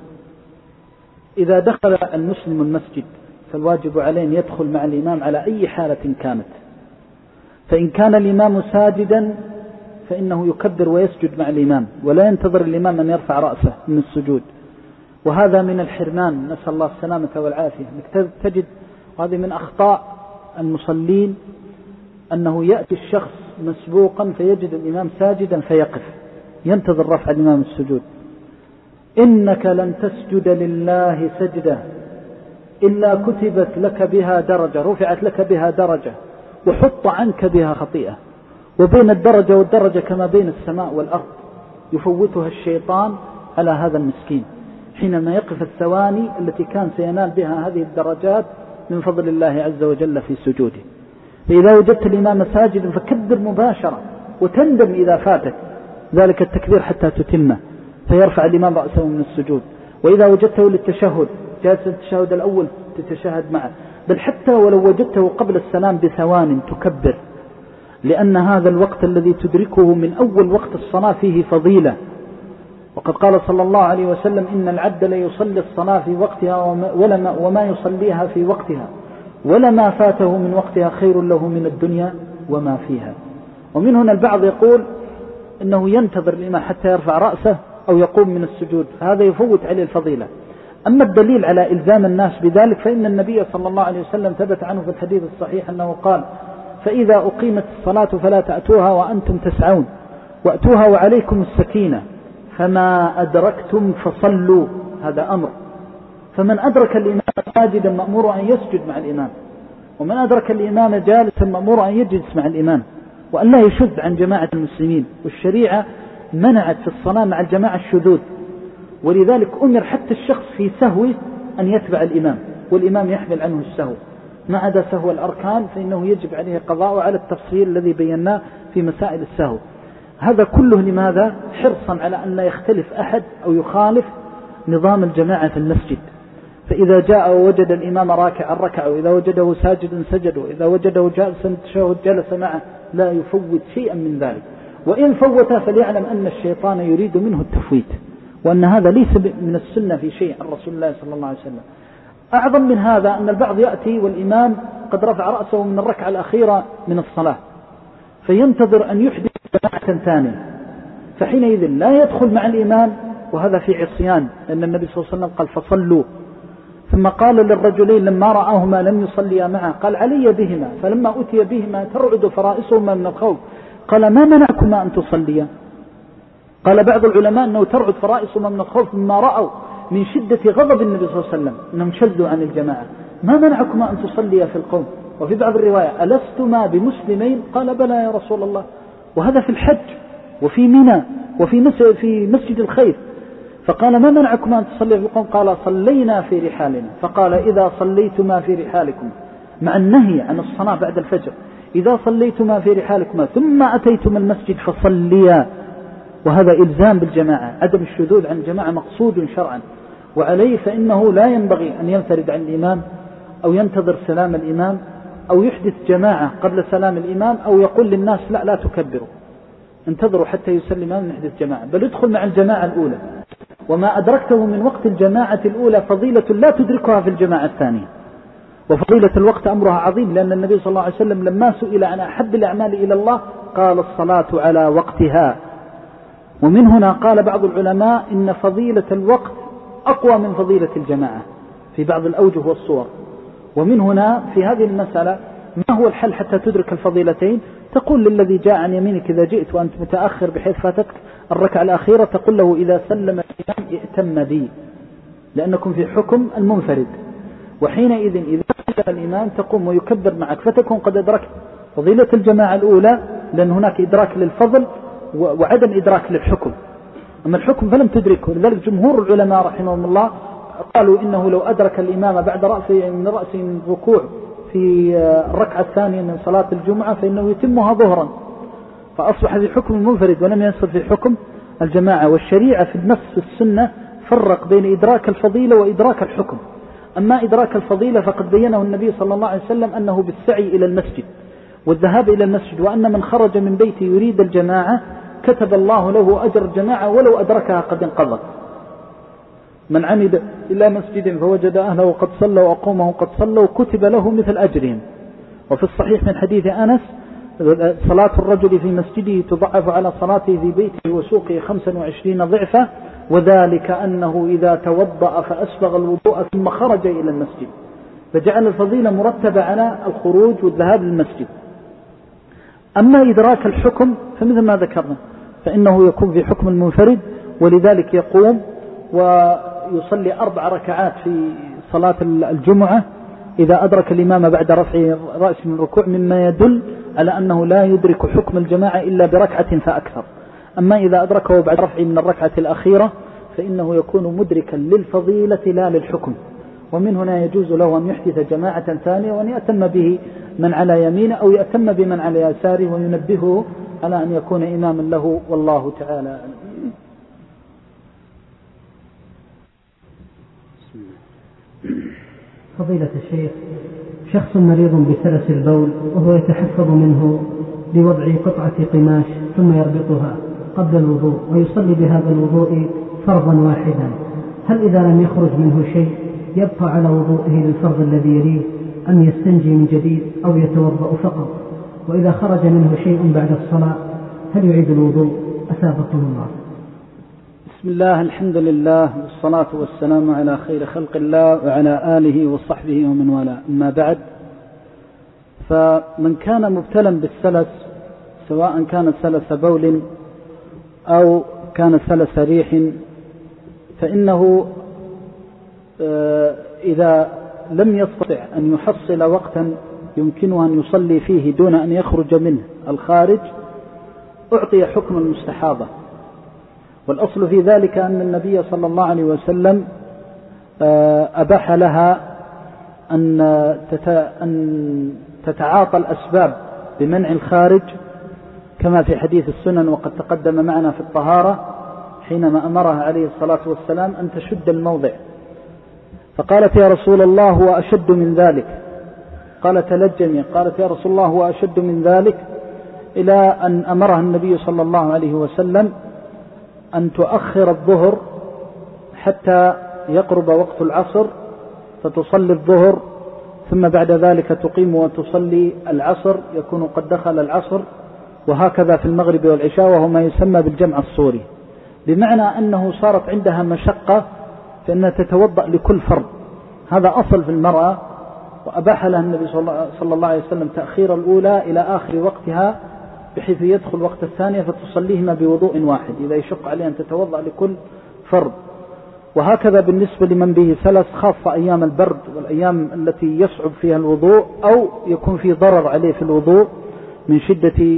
إذا دخل المسلم المسجد فالواجب عليه أن يدخل مع الإمام على أي حالة كانت، فإن كان الإمام ساجدا فإنه يكبر ويسجد مع الإمام، ولا ينتظر الإمام أن يرفع رأسه من السجود، وهذا من الحرمان، نسأل الله السلامة والعافية. تجد هذه من أخطاء المصلين، أنه يأتي الشخص مسبوقا فيجد الإمام ساجدا فيقف ينتظر رفع الإمام السجود. إنك لن تسجد لله سجدة إلا كتبت لك بها درجة، رفعت لك بها درجة، وحط عنك بها خطيئة، وبين الدرجة والدرجة كما بين السماء والأرض، يفوتها الشيطان على هذا المسكين حينما يقف الثواني التي كان سينال بها هذه الدرجات من فضل الله عز وجل في سجوده. فإذا وجدت الإمام ساجدا فكبر مباشرة، وتندم إذا فاتك ذلك التكبير حتى تتمه، فيرفع الإمام رأسه من السجود. وإذا وجدته للتشهد جالس التشهد الأول تتشهد معه، بل حتى ولو وجدته قبل السلام بثوان تكبر، لأن هذا الوقت الذي تدركه من أول وقت الصلاة فيه فضيلة. وقد قال صلى الله عليه وسلم: إن العبد ليصلي الصلاة في وقتها وما يصليها في وقتها، ولما فاته من وقتها خير له من الدنيا وما فيها. ومن هنا البعض يقول إنه ينتظر الإمام حتى يرفع رأسه أو يقوم من السجود، فهذا يفوت عليه الفضيلة. أما الدليل على إلزام الناس بذلك فإن النبي صلى الله عليه وسلم ثبت عنه في الحديث الصحيح أنه قال: فإذا أقيمت الصلاة فلا تأتوها وأنتم تسعون، وأتوها وعليكم السكينة، فما أدركتم فصلوا. هذا أمر، فمن أدرك الإمام ساجدا مأمور أن يسجد مع الإمام، ومن أدرك الإمام جالسا مأمور أن يجلس مع الإمام، وأن لا يشذ عن جماعة المسلمين. والشريعة منعت في الصلاة مع الجماعة الشذوذ، ولذلك أمر حتى الشخص في سهوه أن يتبع الإمام، والإمام يحمل عنه السهو، ما عدا سهو الأركان فإنه يجب عليه قضاء على التفصيل الذي بيناه في مسائل السهو. هذا كله لماذا؟ حرصا على أن لا يختلف أحد أو يخالف نظام الجماعة في المسجد. فإذا جاء ووجد الإمام راكعا ركع، وإذا وجده ساجدا سجد، وإذا وجده جالسا تشهد جلس معه، لا يفوت شيئا من ذلك. وإن فوت فليعلم أن الشيطان يريد منه التفويت، وأن هذا ليس من السنة في شيء عن رسول الله صلى الله عليه وسلم. أعظم من هذا أن البعض يأتي والإمام قد رفع رأسه من الركعة الأخيرة من الصلاة، فينتظر أن يحدث جماعة ثانية، فحينئذ لا يدخل مع الإمام، وهذا في عصيان، لأن النبي صلى الله عليه وسلم قال: فصلوا. ثم قال للرجلين لما رآهما لم يصليا معه قال: علي بهما، فلما أتي بهما ترعد فرائسهما من الخوف قال: ما منعكما أن تصليا؟ قال بعض العلماء أنه ترعد فرائسهما من الخوف مما رأوا من شدة غضب النبي صلى الله عليه وسلم أنهم شذوا عن الجماعة. ما منعكما أن تصليا في القوم؟ وفي بعض الرواية: ألستما بمسلمين؟ قال: بلى يا رسول الله. وهذا في الحج وفي منى وفي في مسجد الخير. فقال: ما منعكما أن تصلي في القوم؟ قال: صلينا في رحالنا. فقال: إذا صليتما في رحالكم، مع النهي عن الصلاة بعد الفجر، إذا صليتما في رحالكما ثم أتيتم المسجد فصليا. وهذا إلزام بالجماعة، عدم الشذوذ عن الجماعة مقصود شرعا، وعليه فإنه لا ينبغي أن ينفرد عن الإمام أو ينتظر سلام الإمام أو يحدث جماعة قبل سلام الإمام، أو يقول للناس: لا لا تكبروا، انتظروا حتى يسلم الإمام نحدث جماعة، بل ادخل مع الجماعة الأولى. وما أدركته من وقت الجماعة الأولى فضيلة لا تدركها في الجماعة الثانية، وفضيلة الوقت أمرها عظيم، لأن النبي صلى الله عليه وسلم لما سئل عن أحب الأعمال إلى الله قال: الصلاة على وقتها. ومن هنا قال بعض العلماء إن فضيلة الوقت أقوى من فضيلة الجماعة، في بعض الأوجه والصور. ومن هنا في هذه المسألة ما هو الحل حتى تدرك الفضيلتين؟ تقول للذي جاء عن يمينك إذا جئت وأنت متأخر بحيث فاتتك الركعة الأخيرة، تقول له إذا سلم الإمام ائتم بي، لأنكم في حكم المنفرد. وحينئذ إذا سلم الإمام تقوم ويكبر معك، فتكون قد أدركت فضيلة الجماعة الأولى، لأن هناك إدراك للفضل وعدم إدراك للحكم. أما الحكم فلم تدركه. لذلك جمهور العلماء رحمهم الله قالوا إنه لو أدرك الإمام بعد رأسه من رأسه من ركوع في الركعة الثانية من صلاة الجمعة فإنه يتمها ظهرا، فأصبح في حكم المنفرد ولم يصل في حكم الجماعة. والشريعة في النص في السنة فرق بين إدراك الفضيلة وإدراك الحكم. أما إدراك الفضيلة فقد بينه النبي صلى الله عليه وسلم أنه بالسعي إلى المسجد والذهاب إلى المسجد، وأن من خرج من بيته يريد الجماعة كتب الله له أجر الجماعة ولو أدركها قد انقضت. من عمد إلى مسجد فوجد أهله قد صلوا وأقومه قد صلوا كتب له مثل أجرهم. وفي الصحيح من حديث أنس صلاة الرجل في مسجده تضعف على صلاته في بيته وسوقه خمسا وعشرين ضعفا، وذلك أنه إذا توضأ فأسبغ الوضوء ثم خرج إلى المسجد، فجعل الفضيلة مرتبة على الخروج والذهاب للمسجد. أما إدراك الحكم فمثل ما ذكرنا فإنه يكون في حكم المنفرد، ولذلك يقوم ويصلي أربع ركعات في صلاة الجمعة إذا أدرك الإمام بعد رفع رأسه من الركوع، مما يدل على أنه لا يدرك حكم الجماعة إلا بركعة فأكثر. أما إذا أدركه بعد رفعه من الركعة الأخيرة فإنه يكون مدركا للفضيلة لا للحكم. ومن هنا يجوز له أن يحدث جماعة ثانية وأن يأتم به من على يمينه أو يأتم بمن على يساره وينبهه على أن يكون إماما له، والله تعالى أعلم. فضيلة الشيخ، شخص مريض بسلس البول وهو يتحفظ منه بوضع قطعة قماش ثم يربطها قبل الوضوء ويصلي بهذا الوضوء فرضا واحدا، هل إذا لم يخرج منه شيء يبقى على وضوءه للفرض الذي يليه أم يستنجي من جديد أو يتوضأ فقط؟ وإذا خرج منه شيء بعد الصلاة هل يعيد الوضوء؟ أثابكم الله. بسم الله، الحمد لله والصلاة والسلام على خير خلق الله وعلى آله وصحبه ومن والاه. أما بعد، فمن كان مبتلا بالسلس سواء كان سلس بول أو كان سلس ريح فإنه إذا لم يستطع أن يحصل وقتا يمكنه أن يصلي فيه دون أن يخرج منه الخارج أعطي حكم المستحاضة. والأصل في ذلك أن النبي صلى الله عليه وسلم أباح لها أن تتعاطى الأسباب بمنع الخارج كما في حديث السنن وقد تقدم معنا في الطهارة حينما أمرها عليه الصلاة والسلام أن تشد الموضع، فقالت يا رسول الله هو أشد من ذلك، قال تلجمي، قالت يا رسول الله هو أشد من ذلك، إلى أن أمرها النبي صلى الله عليه وسلم أن تؤخر الظهر حتى يقرب وقت العصر فتصلي الظهر، ثم بعد ذلك تقيم وتصلي العصر، يكون قد دخل العصر، وهكذا في المغرب والعشاء، وهو ما يسمى بالجمع الصوري، بمعنى أنه صارت عندها مشقة فإنها تتوضأ لكل فرض. هذا أصل في المرأة، وأباح لها النبي صلى الله عليه وسلم تأخير الأولى إلى آخر وقتها بحيث يدخل وقت الثانية فتصليهما بوضوء واحد إذا يشق عليها أن تتوضأ لكل فرض. وهكذا بالنسبة لمن به سلس، خاصة أيام البرد والأيام التي يصعب فيها الوضوء أو يكون في ضرر عليه في الوضوء من شدة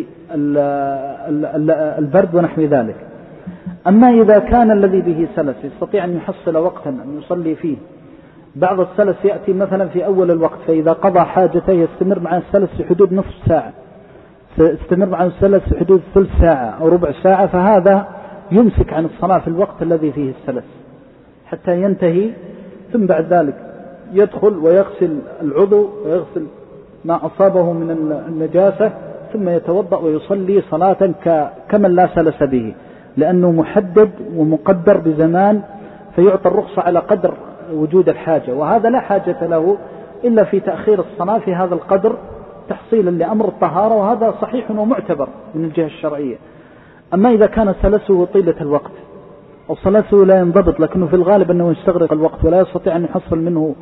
البرد ونحو ذلك. أما إذا كان الذي به سلس يستطيع أن يحصل وقتا أن يصلي فيه، بعض السلس يأتي مثلا في أول الوقت فإذا قضى حاجته يستمر مع السلس في حدود نصف ساعة، يستمر مع السلس في حدود ثلث ساعة أو ربع ساعة، فهذا يمسك عن الصلاة في الوقت الذي فيه السلس حتى ينتهي، ثم بعد ذلك يدخل ويغسل العضو ويغسل ما أصابه من النجاسة ثم يتوضأ ويصلي صلاة كمن لا سلس به، لأنه محدد ومقدر بزمان فيعطى الرخصة على قدر وجود الحاجة، وهذا لا حاجة له إلا في تأخير الصلاة في هذا القدر تحصيلا لأمر الطهارة، وهذا صحيح ومعتبر من الجهة الشرعية. أما إذا كان سلسه طيلة الوقت أو سلسه لا ينضبط لكنه في الغالب أنه يستغرق الوقت ولا يستطيع أن يحصل منه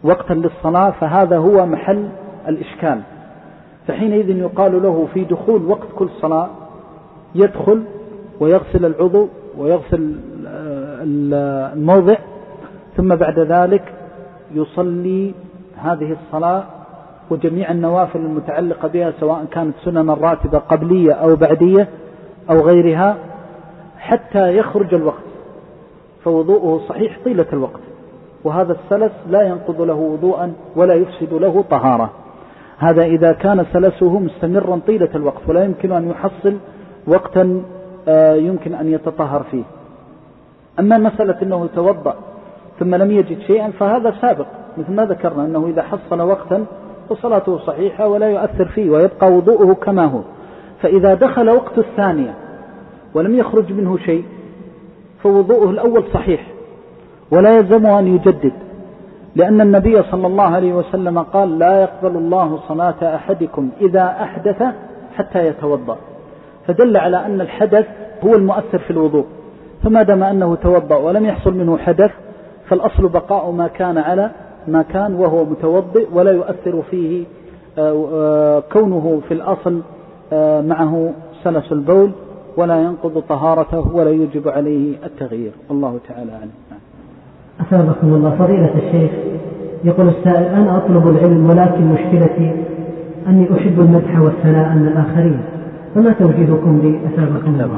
وقتا للصلاة فهذا هو محل الإشكال. فحينئذ يقال له في دخول وقت كل صلاة يدخل ويغسل العضو ويغسل الموضع، ثم بعد ذلك يصلي هذه الصلاة وجميع النوافل المتعلقة بها سواء كانت سنن الراتبة قبلية أو بعدية أو غيرها حتى يخرج الوقت، فوضوءه صحيح طيلة الوقت، وهذا السلس لا ينقض له وضوءا ولا يفسد له طهارة. هذا إذا كان سلسه مستمرا طيلة الوقت ولا يمكن أن يحصل وقتا يمكن أن يتطهر فيه. أما مسألة أنه توضأ ثم لم يجد شيئا فهذا سابق، مثل ما ذكرنا أنه إذا حصل وقتا فصلاته صحيحة ولا يؤثر فيه ويبقى وضوءه كما هو. فإذا دخل وقت الثانية ولم يخرج منه شيء فوضوءه الأول صحيح ولا يلزمه أن يجدد، لأن النبي صلى الله عليه وسلم قال: لا يقبل الله صلاة أحدكم إذا أحدث حتى يتوضأ، فدل على أن الحدث هو المؤثر في الوضوء. فما دام أنه توضأ ولم يحصل منه حدث فالأصل بقاء ما كان على ما كان وهو متوضئ، ولا يؤثر فيه كونه في الأصل معه سلس البول، ولا ينقض طهارته ولا يجب عليه التغيير. والله تعالى أعلم. أثابكم الله. فضيلة الشيخ، يقول السائل: أنا أطلب العلم ولكن مشكلتي أني أحب المدح والثناء من الآخرين، فما توجيهكم لي أثابكم الله؟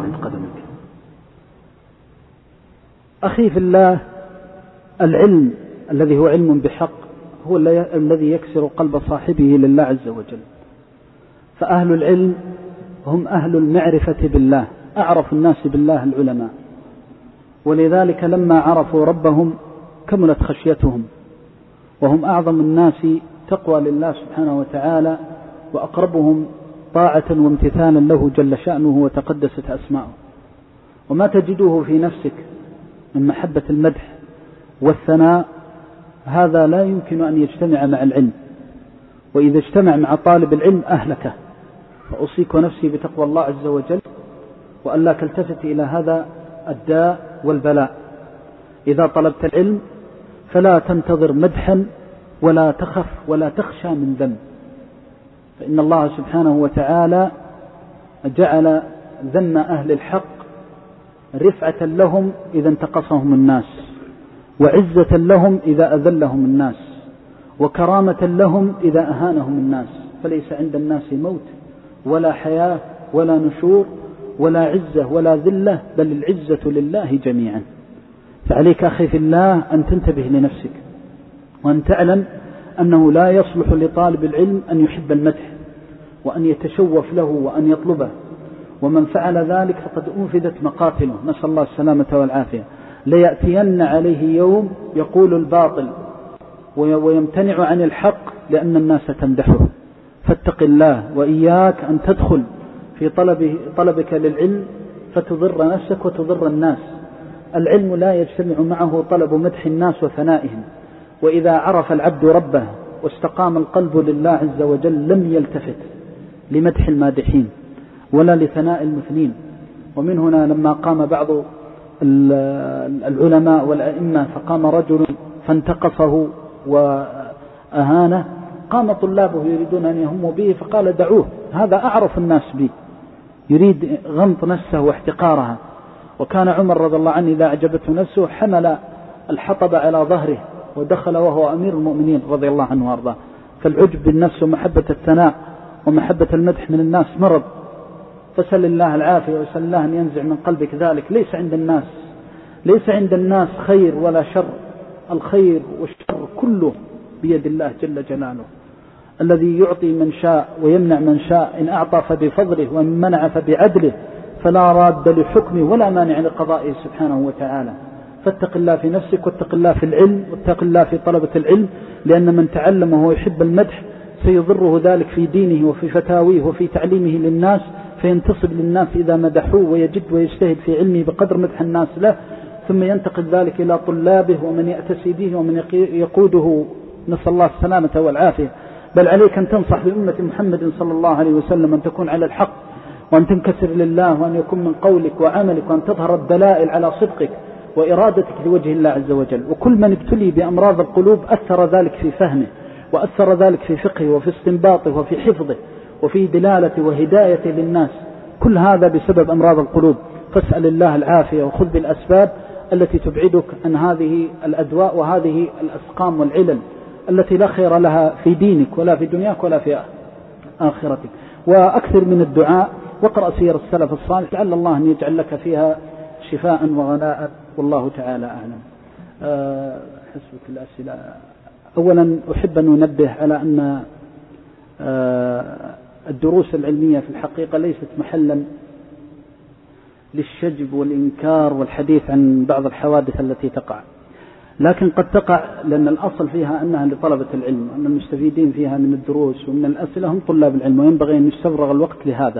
أخي في الله، العلم الذي هو علم بحق هو الذي يكسر قلب صاحبه لله عز وجل. فأهل العلم هم أهل المعرفة بالله، أعرف الناس بالله العلماء، ولذلك لما عرفوا ربهم كملت خشيتهم، وهم أعظم الناس تقوى لله سبحانه وتعالى، وأقربهم طاعة وامتثالا له جل شأنه وتقدست أسماؤه. وما تجده في نفسك من محبة المدح والثناء هذا لا يمكن أن يجتمع مع العلم، وإذا اجتمع مع طالب العلم أهلكه. فأوصيك نفسي بتقوى الله عز وجل، وألا تلتفت إلى هذا الداء والبلاء. إذا طلبت العلم فلا تنتظر مدحا ولا تخف ولا تخشى من ذنب، فإن الله سبحانه وتعالى جعل ذم أهل الحق رفعة لهم إذا انتقصهم الناس، وعزة لهم إذا أذلهم الناس، وكرامة لهم إذا أهانهم الناس. فليس عند الناس موت ولا حياة ولا نشور ولا عزة ولا ذلة، بل العزة لله جميعا. فعليك أخي في الله أن تنتبه لنفسك، وأن تعلم أنه لا يصلح لطالب العلم أن يحب المدح وأن يتشوف له وأن يطلبه، ومن فعل ذلك فقد أنفذت مقاتله، نسأل الله السلامة والعافية. ليأتين عليه يوم يقول الباطل ويمتنع عن الحق لأن الناس تمدحه. فاتق الله، وإياك أن تدخل في طلبه طلبك للعلم فتضر نفسك وتضر الناس. العلم لا يجتمع معه طلب مدح الناس وثنائهم، وإذا عرف العبد ربه واستقام القلب لله عز وجل لم يلتفت لمدح المادحين ولا لثناء المثنين. ومن هنا لما قام بعض العلماء والأئمة فقام رجل فانتقصه وأهانه، قام طلابه يريدون أن يهموا به فقال: دعوه، هذا أعرف الناس به، يريد غمط نفسه واحتقارها. وكان عمر رضي الله عنه إذا أعجبته نفسه حمل الحطب على ظهره ودخل وهو أمير المؤمنين رضي الله عنه وارضاه. فالعجب بالنفس ومحبة الثناء ومحبة المدح من الناس مرض، فسل الله العافية وسل الله أن ينزع من قلبك ذلك. ليس عند الناس ليس عند الناس خير ولا شر، الخير والشر كله بيد الله جل جلاله، الذي يعطي من شاء ويمنع من شاء، إن أعطى فبفضله وإن منع فبعدله، فلا راد لحكمه ولا مانع لقضائه سبحانه وتعالى. فاتق الله في نفسك، واتق الله في العلم، واتق الله في طلبة العلم، لأن من تعلم وهو يحب المدح سيضره ذلك في دينه وفي فتاويه وفي تعليمه للناس، فينتصب للناس إذا مدحوه ويجد ويجتهد في علمه بقدر مدح الناس له، ثم ينتقل ذلك إلى طلابه ومن يأتسي به ومن يقوده، نسأل الله السلامة والعافية. بل عليك أن تنصح بأمة محمد صلى الله عليه وسلم أن تكون على الحق، وأن تنكسر لله، وأن يكون من قولك وعملك، وأن تظهر الدلائل على صدقك، وإرادتك لوجه الله عز وجل. وكل من ابتلي بأمراض القلوب أثر ذلك في فهمه، وأثر ذلك في فقهه وفي استنباطه وفي حفظه وفي دلالته وهدايته للناس، كل هذا بسبب أمراض القلوب. فاسأل الله العافية وخذ بالأسباب التي تبعدك عن هذه الأدواء وهذه الأسقام والعلل التي لا خير لها في دينك ولا في دنياك ولا في آخرتك. وأكثر من الدعاء، واقرأ سير السلف الصالح لعل الله أن يجعل لك فيها شفاء وغناء، والله تعالى أعلم. أه حسبك الأسئلة. أولا أحب أن أنبه على أن أه الدروس العلمية في الحقيقة ليست محلا للشجب والإنكار والحديث عن بعض الحوادث التي تقع، لكن قد تقع لأن الأصل فيها أنها لطلبة العلم، أن المستفيدين فيها من الدروس ومن الأسئلة هم طلاب العلم، وينبغي أن يستفرغ الوقت لهذا.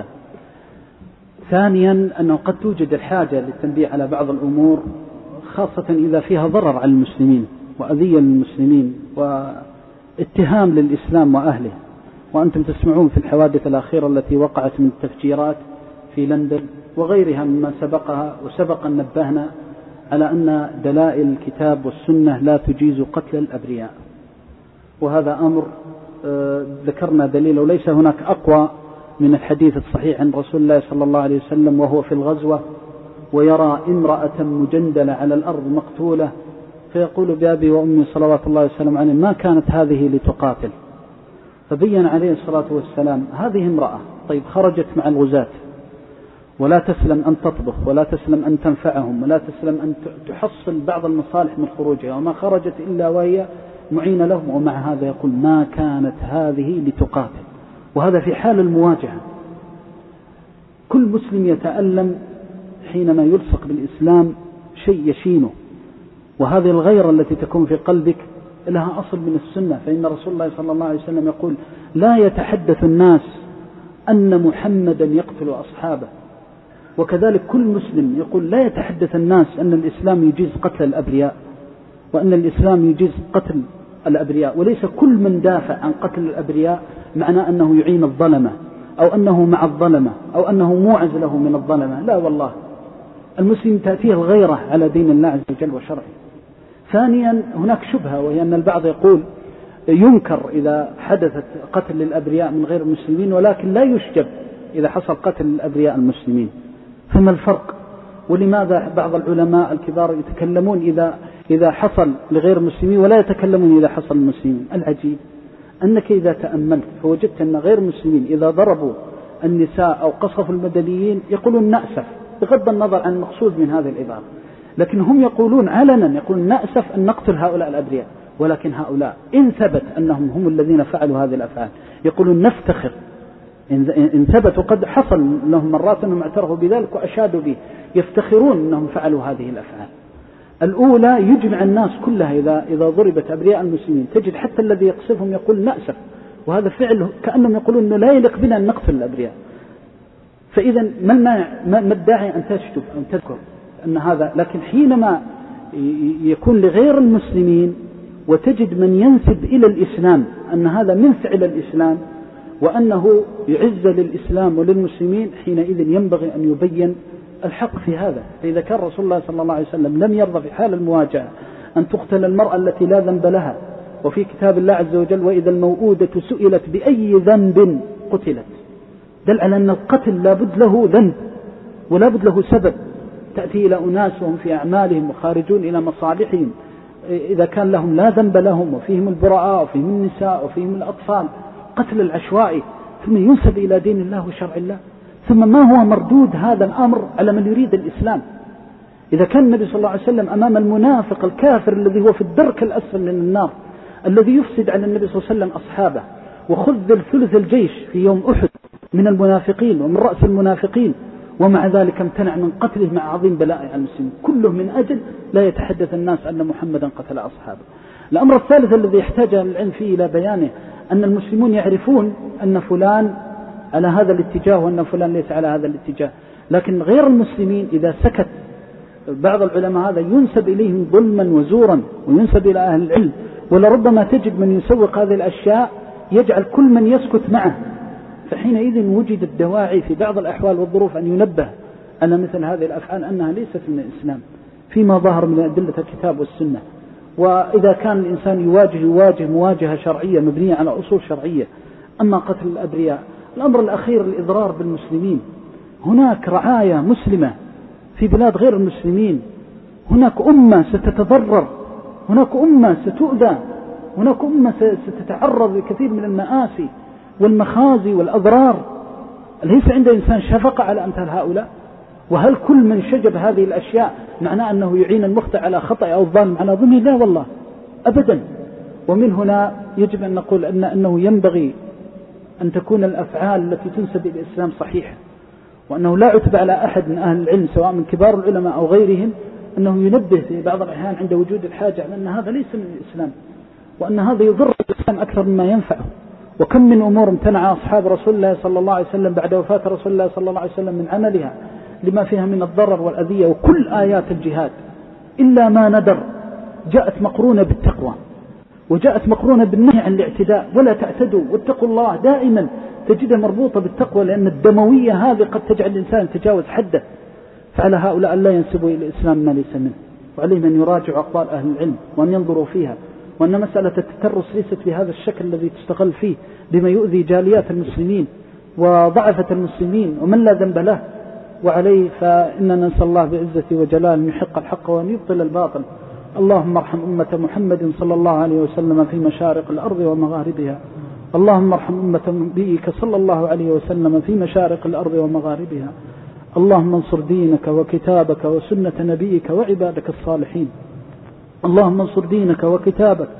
ثانيا أنه قد توجد الحاجة للتنبيه على بعض الأمور، خاصة إذا فيها ضرر على المسلمين وأذية للمسلمين واتهام للإسلام وأهله. وأنتم تسمعون في الحوادث الأخيرة التي وقعت من التفجيرات في لندن وغيرها مما سبقها، وسبق أن نبهنا على أن دلائل الكتاب والسنة لا تجيز قتل الأبرياء، وهذا أمر آه ذكرنا دليل، وليس هناك أقوى من الحديث الصحيح عن رسول الله صلى الله عليه وسلم وهو في الغزوة ويرى امرأة مجندلة على الأرض مقتولة فيقول بأبي وأمي صلوات الله وسلم عليه ما كانت هذه لتقاتل، فبين عليه الصلاة والسلام هذه امرأة طيب خرجت مع الغزاة ولا تسلم أن تطبخ ولا تسلم أن تنفعهم ولا تسلم أن تحصل بعض المصالح من خروجها، وما خرجت إلا وهي معينة لهم، ومع هذا يقول ما كانت هذه لتقاتل. وهذا في حال المواجهة. كل مسلم يتألم حينما يلصق بالإسلام شيء يشينه، وهذه الغيرة التي تكون في قلبك لها أصل من السنة، فإن رسول الله صلى الله عليه وسلم يقول لا يتحدث الناس أن محمدا يقتل أصحابه. وكذلك كل مسلم يقول لا يتحدث الناس أن الإسلام يجيز قتل الأبرياء، وأن الإسلام يجيز قتل الأبرياء. وليس كل من دافع عن قتل الأبرياء معناه أنه يعين الظلمة أو أنه مع الظلمة أو أنه موعز له من الظلمة، لا والله. المسلم تأتيه الغيرة على دين الله عز وجل وشرعه. ثانيا هناك شبهة، وهي أن البعض يقول ينكر إذا حدثت قتل للأبرياء من غير المسلمين، ولكن لا يشجب إذا حصل قتل للأبرياء المسلمين. فما الفرق؟ ولماذا بعض العلماء الكبار يتكلمون إذا إذا حصل لغير المسلمين ولا يتكلمون إذا حصل المسلمين؟ العجيب أنك إذا تأملت فوجدت أن غير المسلمين إذا ضربوا النساء أو قصفوا المدنيين يقولون نأسف، بغض النظر عن المقصود من هذه العبارة، لكن هم يقولون علنا يقولون نأسف أن نقتل هؤلاء الأبرياء، ولكن هؤلاء إن ثبت أنهم هم الذين فعلوا هذه الأفعال يقولون نفتخر إن ثبت، وقد حصل لهم مرات أنهم اعترفوا بذلك وأشادوا به، يفتخرون أنهم فعلوا هذه الأفعال. الأولى يجمع الناس كلها إذا إذا ضربت أبرياء المسلمين تجد حتى الذي يقصفهم يقول نأسف، وهذا فعل كأنهم يقولون إنه لا يليق بنا أن نقتل الأبرياء. فإذا ما ما الداعي أن تشتب أن تذكر أن هذا؟ لكن حينما يكون لغير المسلمين وتجد من ينسب إلى الإسلام أن هذا من فعل الإسلام وأنه يعز للإسلام وللمسلمين، حينئذ ينبغي أن يبين الحق في هذا. فإذا كان رسول الله صلى الله عليه وسلم لم يرضى في حال المواجهة أن تقتل المرأة التي لا ذنب لها، وفي كتاب الله عز وجل وإذا الموءودة سئلت بأي ذنب قتلت، دل على أن القتل لابد له ذنب ولابد له سبب، تأتي إلى أناس وهم في أعمالهم وخارجون إلى مصالحهم، إذا كان لهم لا ذنب لهم وفيهم البراء وفيهم النساء وفيهم الأطفال، قتل العشوائي ثم ينسب إلى دين الله وشرع الله. ثم ما هو مردود هذا الأمر على من يريد الإسلام؟ إذا كان النبي صلى الله عليه وسلم أمام المنافق الكافر الذي هو في الدرك الأسفل من النار الذي يفسد على النبي صلى الله عليه وسلم أصحابه، وخذ ثلث الجيش في يوم أحد من المنافقين ومن رأس المنافقين، ومع ذلك امتنع من قتله مع عظيم بلاء على المسلمين، كله من أجل لا يتحدث الناس أن محمدا قتل أصحابه. الأمر الثالث الذي يحتاج العلم فيه إلى بيانه أن المسلمون يعرفون أن فلان على هذا الاتجاه وأن فلان ليس على هذا الاتجاه، لكن غير المسلمين إذا سكت بعض العلماء هذا ينسب إليهم ظلما وزورا وينسب إلى أهل العلم، ولربما تجد من يسوق هذه الأشياء يجعل كل من يسكت معه، فحينئذ وجد الدواعي في بعض الأحوال والظروف أن ينبه أن مثل هذه الأفعال أنها ليست من الإسلام. فيما ظهر من أدلة الكتاب والسنة. وإذا كان الإنسان يواجه يواجه مواجهة شرعية مبنية على أصول شرعية. أما قتل الأبرياء، الأمر الأخير الإضرار بالمسلمين. هناك رعاية مسلمة في بلاد غير المسلمين، هناك أمة ستتضرر، هناك أمة ستؤذى، هناك أمة ستتعرض لكثير من المآسي والمخازي والأضرار. ليس عند إنسان شفقة على أمثال هؤلاء؟ وهل كل من شجب هذه الأشياء معناه أنه يعين المخطئ على خطأ أو الظالم على ظلمه؟ لا والله أبدا. ومن هنا يجب أن نقول أن أنه ينبغي أن تكون الأفعال التي تنسب إلى الإسلام صحيحة، وأنه لا عتب على أحد من أهل العلم سواء من كبار العلماء أو غيرهم أنه ينبه في بعض الأحيان عند وجود الحاجة على أن هذا ليس من الإسلام، وأن هذا يضر الإسلام أكثر مما ينفعه. وكم من أمور امتنع أصحاب رسول الله صلى الله عليه وسلم بعد وفاة رسول الله صلى الله عليه وسلم من عملها لما فيها من الضرر والأذية. وكل آيات الجهاد إلا ما ندر جاءت مقرونة بالتقوى، وجاءت مقرونة بالنهي عن الاعتداء، ولا تعتدوا واتقوا الله، دائما تجدها مربوطة بالتقوى، لأن الدموية هذه قد تجعل الإنسان يتجاوز حده. فعلى هؤلاء لا ينسبوا إلى الإسلام ما ليس منه، وعليهم أن يراجعوا أقوال أهل العلم وأن ينظروا فيها، وأن مسألة التترس ليست بهذا الشكل الذي تستغل فيه بما يؤذي جاليات المسلمين وضعفة المسلمين ومن لا ذنب له. وعليه فإننا نسأل الله بعزته وجلاله أن يحق الحق وأن يبطل الباطل. اللهم ارحم أمة محمد صلى الله عليه وسلم في مشارق الأرض ومغاربها. اللهم ارحم أمة نبيك صلى الله عليه وسلم في مشارق الأرض ومغاربها. اللهم انصر دينك وكتابك وسنة نبيك وعبادك الصالحين. اللهم انصر دينك وكتابك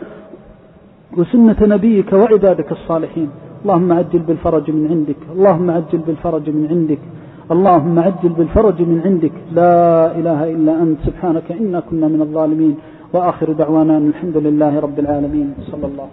وسنة نبيك وعبادك الصالحين. اللهم عجل بالفرج من عندك، اللهم عجل بالفرج من عندك، اللهم عجل بالفرج من عندك. لا إله إلا أنت سبحانك إنا كنا من الظالمين. وآخر دعوانا الحمد لله رب العالمين. صلى الله